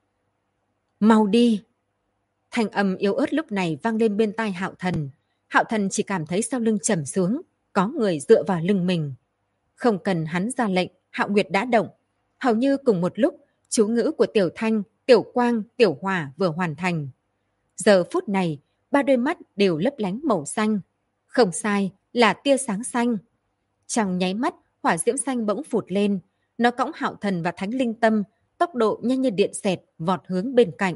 Mau đi! Thanh âm yếu ớt lúc này vang lên bên tai Hạo Thần. Hạo Thần chỉ cảm thấy sau lưng trầm xuống, có người dựa vào lưng mình. Không cần hắn ra lệnh, Hạo Nguyệt đã động. Hầu như cùng một lúc, chú ngữ của Tiểu Thanh, Tiểu Quang, Tiểu Hỏa vừa hoàn thành. Giờ phút này, 3 đôi mắt đều lấp lánh màu xanh. Không sai, là tia sáng xanh. Trong nháy mắt, hỏa diễm xanh bỗng phụt lên. Nó cõng Hạo Thần và Thánh Linh Tâm, tốc độ nhanh như điện xẹt, vọt hướng bên cạnh.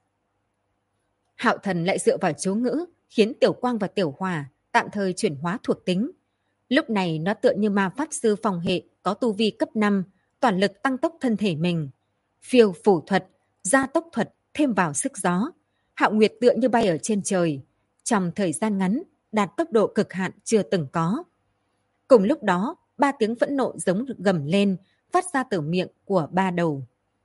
Hạo Thần lại dựa vào chú ngữ, khiến Tiểu Quang và Tiểu Hỏa tạm thời chuyển hóa thuộc tính. Lúc này nó tựa như ma pháp sư phòng hệ có tu vi cấp 5, toàn lực tăng tốc thân thể mình. Phiêu phủ thuật, gia tốc thuật thêm vào sức gió. Hạo Nguyệt tựa như bay ở trên trời. Trong thời gian ngắn, đạt tốc độ cực hạn chưa từng có. Cùng lúc đó, 3 tiếng phẫn nộ giống gầm lên, phát ra từ miệng của 3 đầu.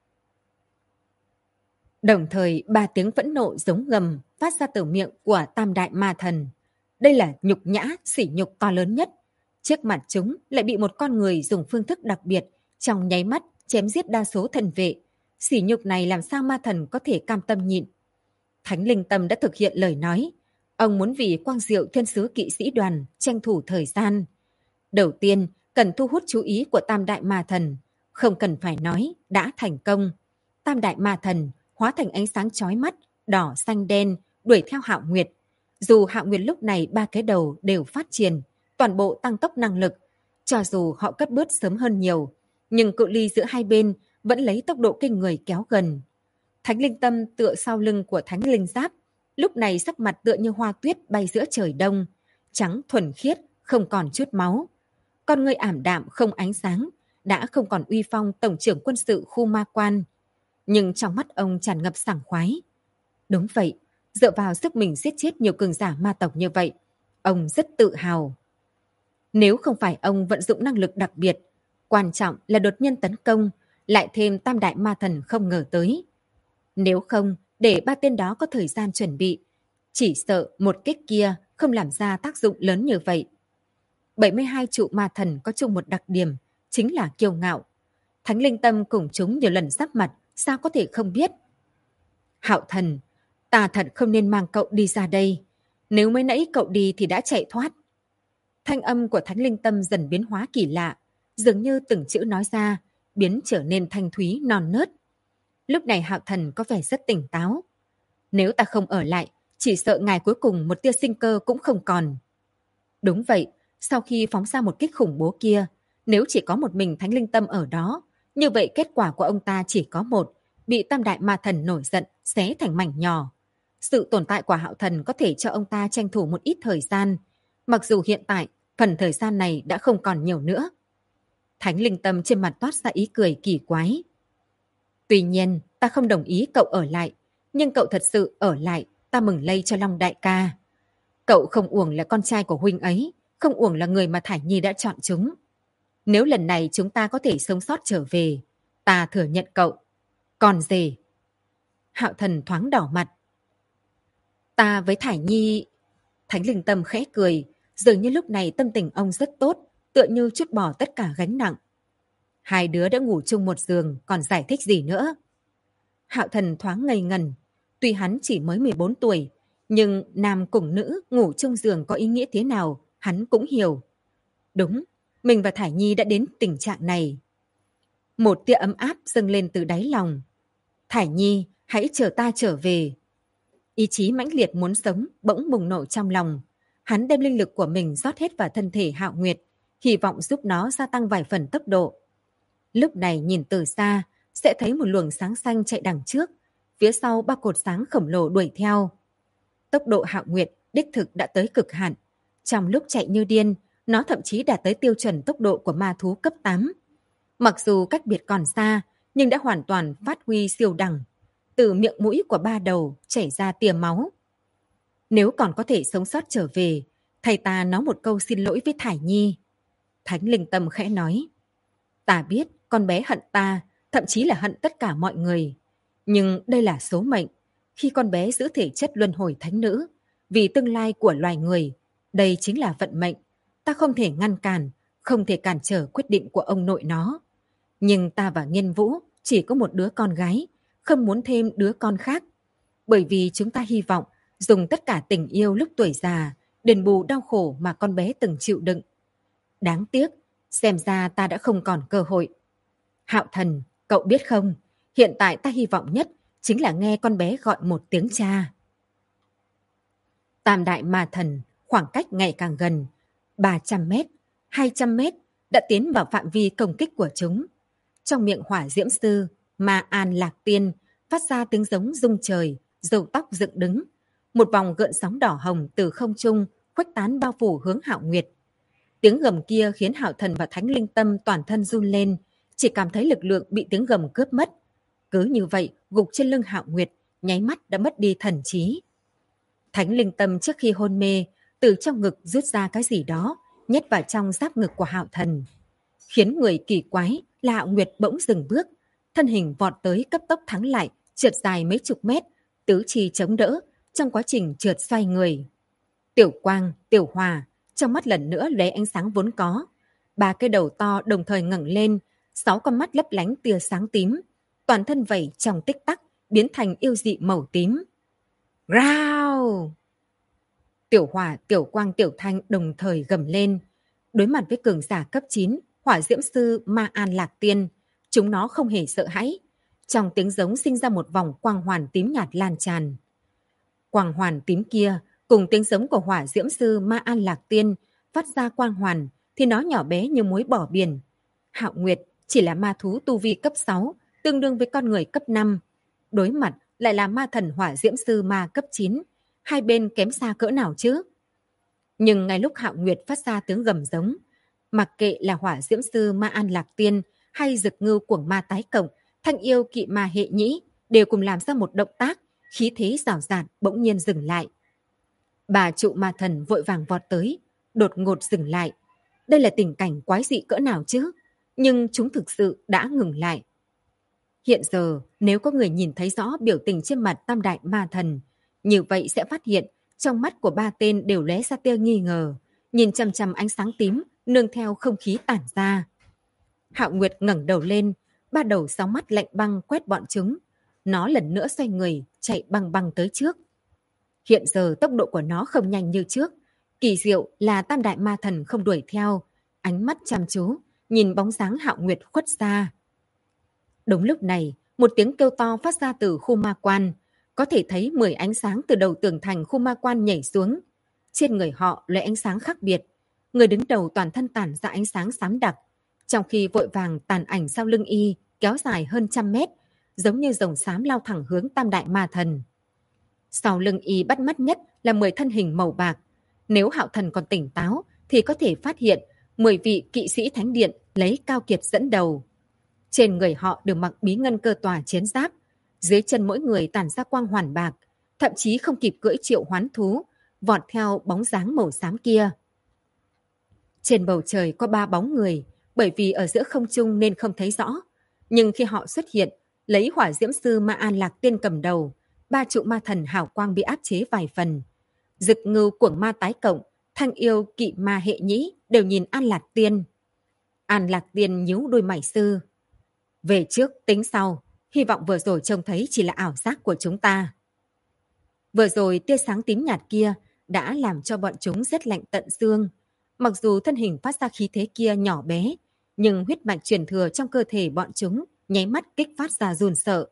Đồng thời, 3 tiếng phẫn nộ giống gầm phát ra từ miệng của Tam Đại Ma Thần. Đây là nhục nhã, sỉ nhục to lớn nhất. Trước mặt chúng lại bị một con người dùng phương thức đặc biệt, trong nháy mắt chém giết đa số thần vệ. Sỉ nhục này làm sao ma thần có thể cam tâm nhịn. Thánh Linh Tâm đã thực hiện lời nói. Ông muốn vì Quang Diệu Thiên Sứ Kỵ Sĩ Đoàn tranh thủ thời gian. Đầu tiên, cần thu hút chú ý của Tam Đại Ma Thần. Không cần phải nói, đã thành công. Tam Đại Ma Thần hóa thành ánh sáng chói mắt, đỏ, xanh, đen, đuổi theo Hạo Nguyệt. Dù Hạo Nguyệt lúc này 3 cái đầu đều phát triển, toàn bộ tăng tốc năng lực. Cho dù họ cất bước sớm hơn nhiều, nhưng cự ly giữa hai bên vẫn lấy tốc độ kinh người kéo gần. Thánh Linh Tâm tựa sau lưng của Thánh Linh Giáp, lúc này sắc mặt tựa như hoa tuyết bay giữa trời đông, trắng thuần khiết, không còn chút máu. Con người ảm đạm không ánh sáng, đã không còn uy phong tổng trưởng quân sự khu ma quan. Nhưng trong mắt ông tràn ngập sảng khoái. Đúng vậy, Dựa vào sức mình giết chết nhiều cường giả ma tộc như vậy, ông rất tự hào. Nếu không phải ông vận dụng năng lực đặc biệt, quan trọng là đột nhiên tấn công, lại thêm tam đại ma thần không ngờ tới. Nếu không, để ba tên đó có thời gian chuẩn bị, chỉ sợ một kích kia không làm ra tác dụng lớn như vậy. 72 trụ ma thần có chung một đặc điểm, chính là kiêu ngạo. Thánh Linh Tâm cùng chúng nhiều lần giáp mặt, sao có thể không biết? Hạo Thần, ta thật không nên mang cậu đi ra đây. Nếu mới nãy cậu đi thì đã chạy thoát. Thanh âm của Thánh Linh Tâm dần biến hóa kỳ lạ, dường như từng chữ nói ra, biến trở nên thanh thúy non nớt. Lúc này Hạo Thần có vẻ rất tỉnh táo. Nếu ta không ở lại, chỉ sợ ngài cuối cùng một tia sinh cơ cũng không còn. Đúng vậy, sau khi phóng ra một kích khủng bố kia, nếu chỉ có một mình Thánh Linh Tâm ở đó, như vậy kết quả của ông ta chỉ có một, bị tam đại ma thần nổi giận, xé thành mảnh nhỏ. Sự tồn tại của Hạo Thần có thể cho ông ta tranh thủ một ít thời gian, mặc dù hiện tại phần thời gian này đã không còn nhiều nữa. Thánh Linh Tâm trên mặt toát ra ý cười kỳ quái. Tuy nhiên, ta không đồng ý cậu ở lại, nhưng cậu thật sự ở lại, ta mừng lây cho Long đại ca. Cậu không uổng là con trai của huynh ấy, không uổng là người mà Thải Nhi đã chọn chúng. Nếu lần này chúng ta có thể sống sót trở về, ta thừa nhận cậu. Còn gì? Hạo Thần thoáng đỏ mặt. Ta với Thải Nhi... Thánh Linh Tâm khẽ cười, dường như lúc này tâm tình ông rất tốt, tựa như trút bỏ tất cả gánh nặng. Hai đứa đã ngủ chung một giường, còn giải thích gì nữa? Hạo Thần thoáng ngây ngần. Tuy hắn chỉ mới 14 tuổi, nhưng nam cùng nữ ngủ chung giường có ý nghĩa thế nào, hắn cũng hiểu. Đúng, mình và Thải Nhi đã đến tình trạng này. Một tia ấm áp dâng lên từ đáy lòng. Thải Nhi, hãy chờ ta trở về. Ý chí mãnh liệt muốn sống bỗng bùng nổ trong lòng. Hắn đem linh lực của mình rót hết vào thân thể Hạo Nguyệt, hy vọng giúp nó gia tăng vài phần tốc độ. Lúc này nhìn từ xa, sẽ thấy một luồng sáng xanh chạy đằng trước, phía sau ba cột sáng khổng lồ đuổi theo. Tốc độ Hạo Nguyệt đích thực đã tới cực hạn. Trong lúc chạy như điên, nó thậm chí đạt tới tiêu chuẩn tốc độ của ma thú cấp 8. Mặc dù cách biệt còn xa, nhưng đã hoàn toàn phát huy siêu đẳng. Từ miệng mũi của ba đầu chảy ra tia máu. Nếu còn có thể sống sót trở về, thầy ta nói một câu xin lỗi với Thải Nhi. Thánh Linh Tâm khẽ nói. Ta biết con bé hận ta, thậm chí là hận tất cả mọi người. Nhưng đây là số mệnh. Khi con bé giữ thể chất luân hồi thánh nữ, vì tương lai của loài người, đây chính là vận mệnh. Ta không thể ngăn cản, không thể cản trở quyết định của ông nội nó. Nhưng ta và Nghiên Vũ chỉ có một đứa con gái, không muốn thêm đứa con khác. Bởi vì chúng ta hy vọng dùng tất cả tình yêu lúc tuổi già, đền bù đau khổ mà con bé từng chịu đựng. Đáng tiếc, xem ra ta đã không còn cơ hội. Hạo Thần, cậu biết không, hiện tại ta hy vọng nhất chính là nghe con bé gọi một tiếng cha. Tam đại ma thần, khoảng cách ngày càng gần, 300 mét, 200 mét đã tiến vào phạm vi công kích của chúng. Trong miệng hỏa diễm sư, Ma An Lạc Tiên phát ra tiếng giống rung trời, râu tóc dựng đứng. Một vòng gợn sóng đỏ hồng từ không trung khuếch tán bao phủ hướng Hạo Nguyệt. Tiếng gầm kia khiến Hạo Thần và Thánh Linh Tâm toàn thân run lên, chỉ cảm thấy lực lượng bị tiếng gầm cướp mất. Cứ như vậy, gục trên lưng Hạo Nguyệt, nháy mắt đã mất đi thần trí. Thánh Linh Tâm trước khi hôn mê, từ trong ngực rút ra cái gì đó, nhét vào trong giáp ngực của Hạo Thần. Khiến người kỳ quái là Hạo Nguyệt bỗng dừng bước, thân hình vọt tới cấp tốc thắng lại, trượt dài mấy chục mét, tứ chi chống đỡ trong quá trình trượt xoay người. Tiểu Quang, Tiểu Hòa, trong mắt lần nữa lóe ánh sáng vốn có. Ba cái đầu to đồng thời ngẩng lên, 6 con mắt lấp lánh tia sáng tím, toàn thân vẩy trong tích tắc biến thành yêu dị màu tím. Rao! Tiểu Hòa, Tiểu Quang, Tiểu Thanh đồng thời gầm lên. Đối mặt với cường giả cấp 9, hỏa diễm sư Ma An Lạc Tiên, chúng nó không hề sợ hãi. Trong tiếng giống sinh ra một vòng quang hoàn tím nhạt lan tràn. Quang hoàn tím kia cùng tiếng giống của hỏa diễm sư Ma An Lạc Tiên phát ra quang hoàn thì nó nhỏ bé như muối bỏ biển. Hạo Nguyệt chỉ là ma thú tu vi cấp 6, tương đương với con người cấp 5. Đối mặt lại là ma thần hỏa diễm sư ma cấp 9. Hai bên kém xa cỡ nào chứ? Nhưng ngay lúc Hạo Nguyệt phát ra tiếng gầm giống, mặc kệ là hỏa diễm sư Ma An Lạc Tiên hay Dực Ngưu Cuồng Ma Tái Cộng, Thanh Yêu Kỵ Ma Hệ Nhĩ đều cùng làm ra một động tác, khí thế rào rạt bỗng nhiên dừng lại. Bà trụ ma thần vội vàng vọt tới, đột ngột dừng lại. Đây là tình cảnh quái dị cỡ nào chứ? Nhưng chúng thực sự đã ngừng lại. Hiện giờ, nếu có người nhìn thấy rõ biểu tình trên mặt tam đại ma thần, như vậy sẽ phát hiện trong mắt của ba tên đều lóe ra tia nghi ngờ, nhìn chằm chằm ánh sáng tím, nương theo không khí tản ra. Hạo Nguyệt ngẩng đầu lên, ba đầu sáu mắt lạnh băng quét bọn chúng. Nó lần nữa xoay người, chạy băng băng tới trước. Hiện giờ tốc độ của nó không nhanh như trước. Kỳ diệu là tam đại ma thần không đuổi theo, ánh mắt chăm chú, nhìn bóng dáng Hạo Nguyệt khuất xa. Đúng lúc này, một tiếng kêu to phát ra từ khu ma quan. Có thể thấy 10 ánh sáng từ đầu tường thành khu ma quan nhảy xuống. Trên người họ loại ánh sáng khác biệt. Người đứng đầu toàn thân tản ra ánh sáng xám đặc. Trong khi vội vàng tàn ảnh sau lưng y kéo dài hơn 100 mét, giống như rồng xám lao thẳng hướng tam đại ma thần. Sau lưng y bắt mắt nhất là 10 thân hình màu bạc. Nếu Hạo Thần còn tỉnh táo thì có thể phát hiện 10 vị kỵ sĩ thánh điện lấy Cao Kiệt dẫn đầu. Trên người họ đều mặc bí ngân cơ tòa chiến giáp, dưới chân mỗi người tản ra quang hoàn bạc, thậm chí không kịp cưỡi triệu hoán thú, vọt theo bóng dáng màu xám kia. Trên bầu trời có 3 bóng người, bởi vì ở giữa không trung nên không thấy rõ. Nhưng khi họ xuất hiện, lấy hỏa diễm sư Ma An Lạc Tiên cầm đầu, 3 trụ ma thần hào quang bị áp chế vài phần. Dực ngưu cuồng ma tái cộng, thanh yêu kỵ ma hệ nhĩ đều nhìn An Lạc Tiên. An Lạc Tiên nhíu đôi mày sư. Về trước tính sau, hy vọng vừa rồi trông thấy chỉ là ảo giác của chúng ta. Vừa rồi tia sáng tím nhạt kia đã làm cho bọn chúng rét lạnh tận xương. Mặc dù thân hình phát ra khí thế kia nhỏ bé, nhưng huyết mạch truyền thừa trong cơ thể bọn chúng nháy mắt kích phát ra run sợ.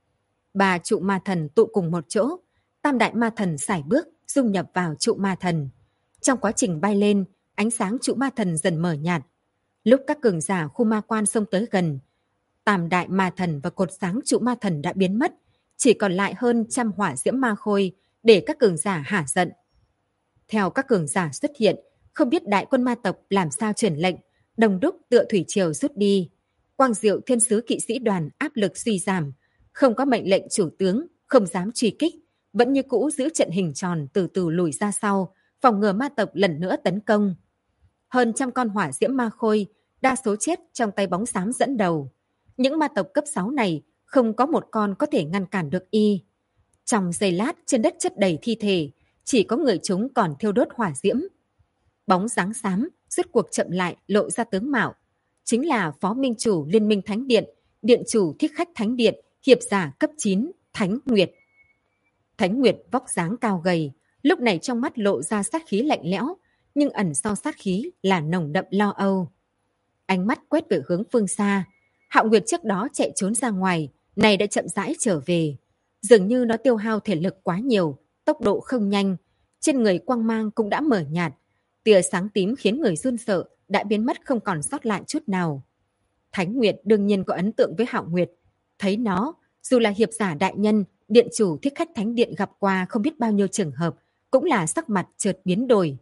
3 trụ ma thần tụ cùng một chỗ, tam đại ma thần sải bước dung nhập vào trụ ma thần. Trong quá trình bay lên, ánh sáng trụ ma thần dần mờ nhạt. Lúc các cường giả khu ma quan xông tới gần, tam đại ma thần và cột sáng trụ ma thần đã biến mất, chỉ còn lại hơn 100 hỏa diễm ma khôi để các cường giả hả giận. Theo các cường giả xuất hiện, không biết đại quân ma tộc làm sao truyền lệnh, đồng đúc tựa thủy triều rút đi. Quang Diệu thiên sứ kỵ sĩ đoàn áp lực suy giảm, không có mệnh lệnh chủ tướng, không dám truy kích, vẫn như cũ giữ trận hình tròn từ từ lùi ra sau, phòng ngừa ma tộc lần nữa tấn công. Hơn 100 con hỏa diễm ma khôi, đa số chết trong tay bóng xám dẫn đầu. Những ma tộc cấp 6 này không có một con có thể ngăn cản được y. Trong giây lát trên đất chất đầy thi thể, chỉ có người chúng còn thiêu đốt hỏa diễm. Bóng dáng xám rốt cuộc chậm lại lộ ra tướng mạo. Chính là Phó Minh Chủ Liên minh Thánh Điện, Điện Chủ Thích Khách Thánh Điện, hiệp giả cấp 9, Thánh Nguyệt. Thánh Nguyệt vóc dáng cao gầy, lúc này trong mắt lộ ra sát khí lạnh lẽo, nhưng ẩn sau sát khí là nồng đậm lo âu. Ánh mắt quét về hướng phương xa. Hạo Nguyệt trước đó chạy trốn ra ngoài, này đã chậm rãi trở về. Dường như nó tiêu hao thể lực quá nhiều, tốc độ không nhanh. Trên người quang mang cũng đã mở nhạt. Tia sáng tím khiến người run sợ, đã biến mất không còn sót lại chút nào. Thánh Nguyệt đương nhiên có ấn tượng với Hạo Nguyệt. Thấy nó, dù là hiệp giả đại nhân, điện chủ Thích Khách Thánh Điện gặp qua không biết bao nhiêu trường hợp, cũng là sắc mặt chợt biến đổi.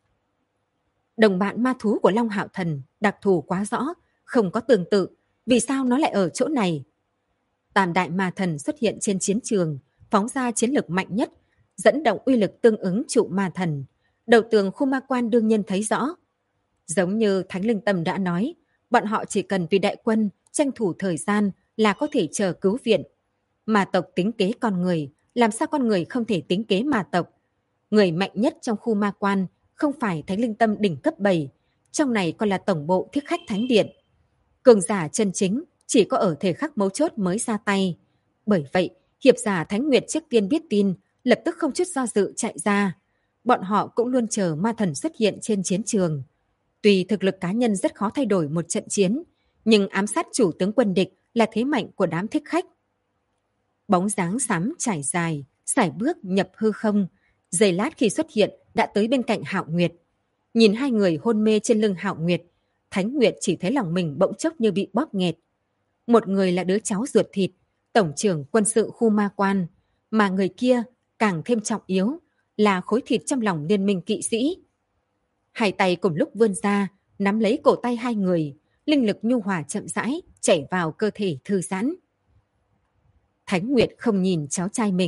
Đồng bạn ma thú của Long Hạo Thần, đặc thù quá rõ, không có tương tự. Vì sao nó lại ở chỗ này? Tam đại ma thần xuất hiện trên chiến trường, phóng ra chiến lực mạnh nhất, dẫn động uy lực tương ứng trụ ma thần. Đầu tường khu ma quan đương nhiên thấy rõ. Giống như Thánh Linh Tâm đã nói, bọn họ chỉ cần vì đại quân tranh thủ thời gian là có thể chờ cứu viện. Ma tộc tính kế con người, làm sao con người không thể tính kế ma tộc? Người mạnh nhất trong khu ma quan không phải Thánh Linh Tâm đỉnh cấp 7, trong này còn là tổng bộ Thích Khách Thánh Điện. Cường giả chân chính chỉ có ở thời khắc mấu chốt mới ra tay. Bởi vậy, hiệp giả Thánh Nguyệt trước tiên biết tin, lập tức không chút do dự chạy ra. Bọn họ cũng luôn chờ ma thần xuất hiện trên chiến trường. Tuy thực lực cá nhân rất khó thay đổi một trận chiến, nhưng ám sát chủ tướng quân địch là thế mạnh của đám thích khách. Bóng dáng xám trải dài, sải bước nhập hư không. Giây lát khi xuất hiện đã tới bên cạnh Hạo Nguyệt. Nhìn hai người hôn mê trên lưng Hạo Nguyệt, Thánh Nguyệt chỉ thấy lòng mình bỗng chốc như bị bóp nghẹt. Một người là đứa cháu ruột thịt, tổng trưởng quân sự khu ma quan, mà người kia càng thêm trọng yếu là khối thịt trong lòng liên minh kỵ sĩ. Hai tay cùng lúc vươn ra, nắm lấy cổ tay hai người, linh lực nhu hòa chậm rãi chảy vào cơ thể thư giãn. Thánh Nguyệt không nhìn cháu trai mình,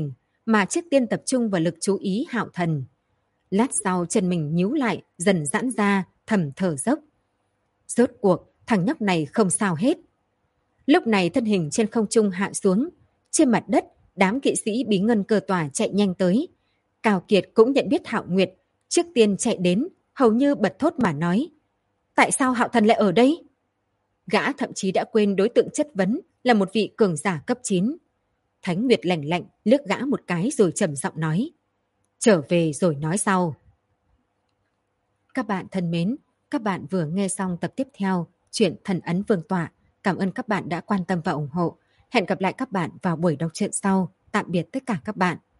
mà trước tiên tập trung vào lực chú ý Hạo Thần. Lát sau chân mình nhíu lại, dần giãn ra, thầm thở dốc. Rốt cuộc, thằng nhóc này không sao hết. Lúc này thân hình trên không trung hạ xuống. Trên mặt đất, đám kỵ sĩ bí ngân cơ tỏa chạy nhanh tới. Cao Kiệt cũng nhận biết Hạo Nguyệt, trước tiên chạy đến, hầu như bật thốt mà nói. Tại sao Hạo Thần lại ở đây? Gã thậm chí đã quên đối tượng chất vấn là một vị cường giả cấp 9. Thánh Nguyệt lạnh lạnh liếc gã một cái rồi trầm giọng nói. Trở về rồi nói sau. Các bạn thân mến, các bạn vừa nghe xong tập tiếp theo truyện Thần Ấn Vương Tọa. Cảm ơn các bạn đã quan tâm và ủng hộ. Hẹn gặp lại các bạn vào buổi đọc truyện sau. Tạm biệt tất cả các bạn.